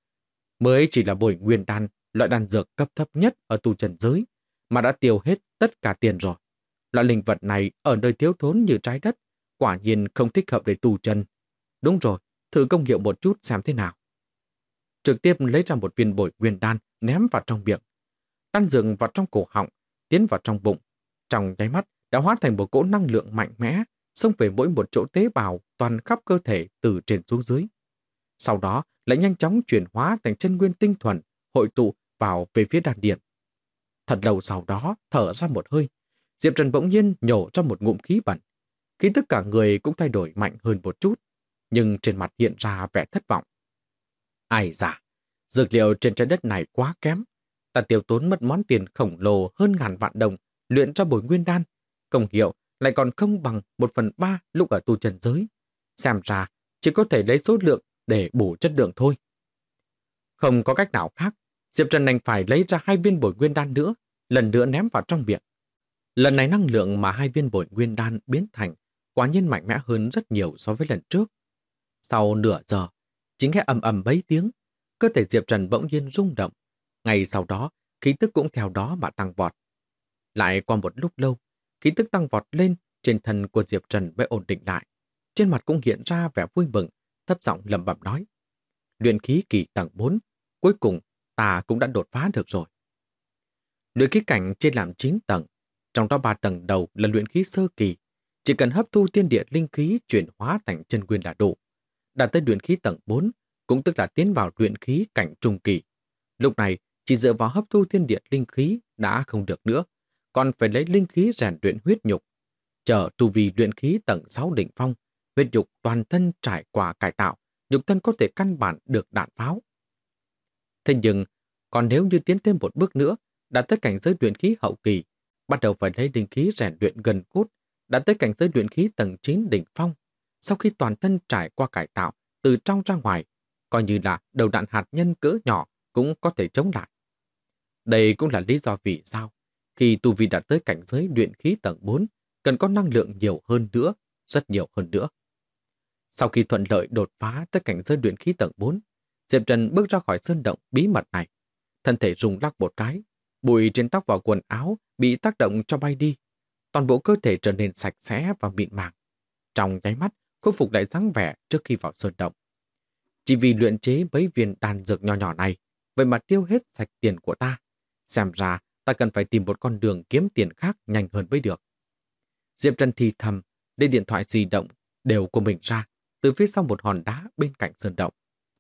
Mới chỉ là bồi nguyên đan, loại đan dược cấp thấp nhất ở tu chân giới, mà đã tiêu hết tất cả tiền rồi. Loại linh vật này ở nơi thiếu thốn như trái đất, quả nhiên không thích hợp để tu chân. Đúng rồi, thử công hiệu một chút xem thế nào. Trực tiếp lấy ra một viên bồi nguyên đan, ném vào trong miệng. Đan dược vào trong cổ họng, tiến vào trong bụng. Trong nháy mắt đã hóa thành một cỗ năng lượng mạnh mẽ, xông về mỗi một chỗ tế bào toàn khắp cơ thể từ trên xuống dưới. Sau đó lại nhanh chóng chuyển hóa thành chân nguyên tinh thuần, hội tụ vào về phía đan điền. Thật lâu sau đó, thở ra một hơi, Diệp Trần bỗng nhiên nhổ ra một ngụm khí bẩn. Khí tức cả người cũng thay đổi mạnh hơn một chút, nhưng trên mặt hiện ra vẻ thất vọng. Ai da, dược liệu trên trái đất này quá kém. Ta tiêu tốn mất món tiền khổng lồ hơn ngàn vạn đồng luyện ra bồi nguyên đan, công hiệu lại còn không bằng 1/3 lúc ở tu chân giới. Xem ra chỉ có thể lấy số lượng để bù chất lượng thôi. Không có cách nào khác, Diệp Trần đành phải lấy ra 2 viên bồi nguyên đan nữa, lần nữa ném vào trong miệng. Lần này năng lượng mà 2 viên bồi nguyên đan biến thành quả nhiên mạnh mẽ hơn rất nhiều so với lần trước. Sau nửa giờ, chỉ nghe ầm ầm mấy tiếng, cơ thể Diệp Trần bỗng nhiên rung động. Ngay sau đó, khí tức cũng theo đó mà tăng vọt. Lại qua một lúc lâu, khí tức tăng vọt lên, trên thân của Diệp Trần mới ổn định lại. Trên mặt cũng hiện ra vẻ vui mừng, thấp giọng lẩm bẩm nói: luyện khí kỳ tầng 4, cuối cùng ta cũng đã đột phá được rồi. Luyện khí cảnh chia làm 9 tầng, trong đó 3 tầng đầu là luyện khí sơ kỳ, chỉ cần hấp thu thiên địa linh khí chuyển hóa thành chân nguyên là đủ. Đạt tới luyện khí tầng 4, cũng tức là tiến vào luyện khí cảnh trung kỳ. Lúc này, chỉ dựa vào hấp thu thiên địa linh khí đã không được nữa, còn phải lấy linh khí rèn luyện huyết nhục. Chờ tu vi luyện khí tầng 6 đỉnh phong, huyết nhục toàn thân trải qua cải tạo, nhục thân có thể căn bản được đạn pháo. Thế nhưng, còn nếu như tiến thêm một bước nữa, đạt tới cảnh giới luyện khí hậu kỳ, bắt đầu phải lấy linh khí rèn luyện gần cốt, đạt tới cảnh giới luyện khí tầng 9 đỉnh phong. Sau khi toàn thân trải qua cải tạo, từ trong ra ngoài, coi như là đầu đạn hạt nhân cỡ nhỏ cũng có thể chống lại. Đây cũng là lý do vì sao, khi tu vi đạt tới cảnh giới luyện khí tầng 4, cần có năng lượng nhiều hơn nữa, rất nhiều hơn nữa. Sau khi thuận lợi đột phá tới cảnh giới luyện khí tầng 4, Diệp Trần bước ra khỏi sơn động bí mật này. Thân thể rung lắc một cái, bụi trên tóc và quần áo bị tác động cho bay đi. Toàn bộ cơ thể trở nên sạch sẽ và mịn màng. Trong nháy mắt, khôi phục lại dáng vẻ trước khi vào sơn động. Chỉ vì luyện chế mấy viên đan dược nhỏ nhỏ này, vậy mà tiêu hết sạch tiền của ta. Xem ra, ta cần phải tìm một con đường kiếm tiền khác nhanh hơn mới được. Diệp Trần thì thầm, lấy điện thoại di động đều của mình ra, từ phía sau một hòn đá bên cạnh sơn động.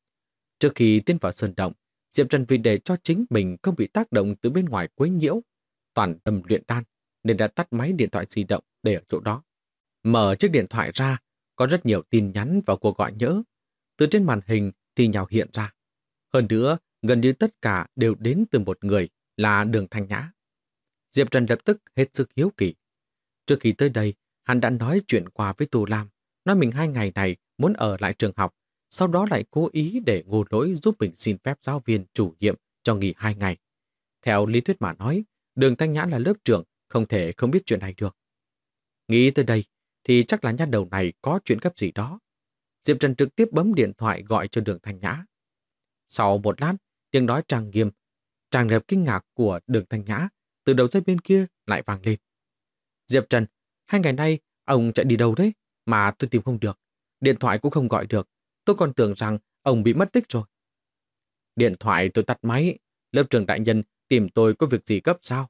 Trước khi tiến vào sơn động, Diệp Trần vì để cho chính mình không bị tác động từ bên ngoài quấy nhiễu, toàn tâm luyện đan, nên đã tắt máy điện thoại di động để ở chỗ đó. Mở chiếc điện thoại ra, có rất nhiều tin nhắn và cuộc gọi nhỡ. Từ trên màn hình thì nhào hiện ra. Hơn nữa, gần như tất cả đều đến từ một người là Đường Thanh Nhã. Diệp Trần lập tức hết sức hiếu kỳ. Trước khi tới đây, hắn đã nói chuyện qua với Tu Lam, nói mình 2 ngày này muốn ở lại trường học, sau đó lại cố ý để Ngô Lỗi giúp mình xin phép giáo viên chủ nhiệm cho nghỉ 2 ngày. Theo lý thuyết mà nói, Đường Thanh Nhã là lớp trưởng, không thể không biết chuyện này được. Nghĩ tới đây, thì chắc là nha đầu này có chuyện gấp gì đó. Diệp Trần trực tiếp bấm điện thoại gọi cho Đường Thanh Nhã. Sau một lát, tiếng nói trang nghiêm, tràn ngập kinh ngạc của Đường Thanh Nhã từ đầu dây bên kia lại vang lên. Diệp Trần, 2 ngày nay ông chạy đi đâu đấy mà tôi tìm không được. Điện thoại cũng không gọi được. Tôi còn tưởng rằng ông bị mất tích rồi. Điện thoại tôi tắt máy. Lớp trưởng đại nhân tìm tôi có việc gì gấp sao?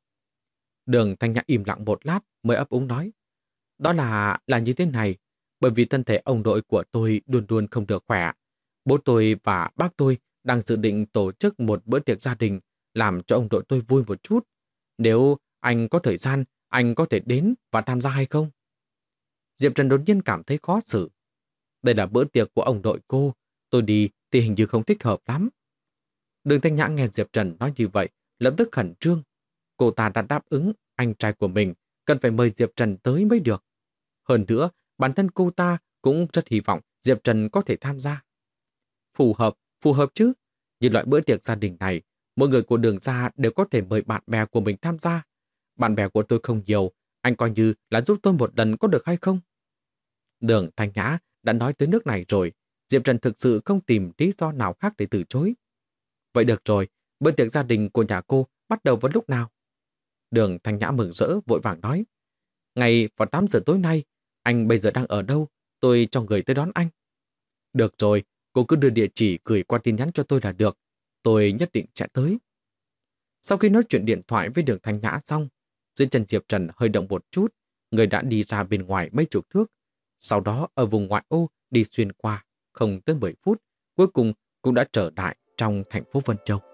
Đường Thanh Nhã im lặng một lát mới ấp úng nói. Đó là như thế này. Bởi vì thân thể ông nội của tôi luôn luôn không được khỏe. Bố tôi và bác tôi đang dự định tổ chức một bữa tiệc gia đình làm cho ông nội tôi vui một chút. Nếu anh có thời gian, anh có thể đến và tham gia hay không? Diệp Trần đột nhiên cảm thấy khó xử. Đây là bữa tiệc của ông nội cô, tôi đi thì hình như không thích hợp lắm. Đường Thanh Nhã nghe Diệp Trần nói như vậy, lập tức khẩn trương. Cô ta đã đáp ứng anh trai của mình cần phải mời Diệp Trần tới mới được. Hơn nữa, bản thân cô ta cũng rất hy vọng Diệp Trần có thể tham gia. Phù hợp chứ. Như loại bữa tiệc gia đình này, mỗi người của Đường gia đều có thể mời bạn bè của mình tham gia. Bạn bè của tôi không nhiều, anh coi như là giúp tôi một lần có được hay không? Đường Thanh Nhã đã nói tới nước này rồi, Diệp Trần thực sự không tìm lý do nào khác để từ chối. Vậy được rồi, bữa tiệc gia đình của nhà cô bắt đầu vào lúc nào? Đường Thanh Nhã mừng rỡ vội vàng nói. Ngày vào 8 giờ tối nay, anh bây giờ đang ở đâu? Tôi cho người tới đón anh. Được rồi, cô cứ đưa địa chỉ gửi qua tin nhắn cho tôi là được. Tôi nhất định sẽ tới. Sau khi nói chuyện điện thoại với Đường Thanh Nhã xong, dưới chân Diệp Trần hơi động một chút, người đã đi ra bên ngoài mấy chục thước. Sau đó ở vùng ngoại ô đi xuyên qua, không tới 10 phút, cuối cùng cũng đã trở lại trong thành phố Vân Châu.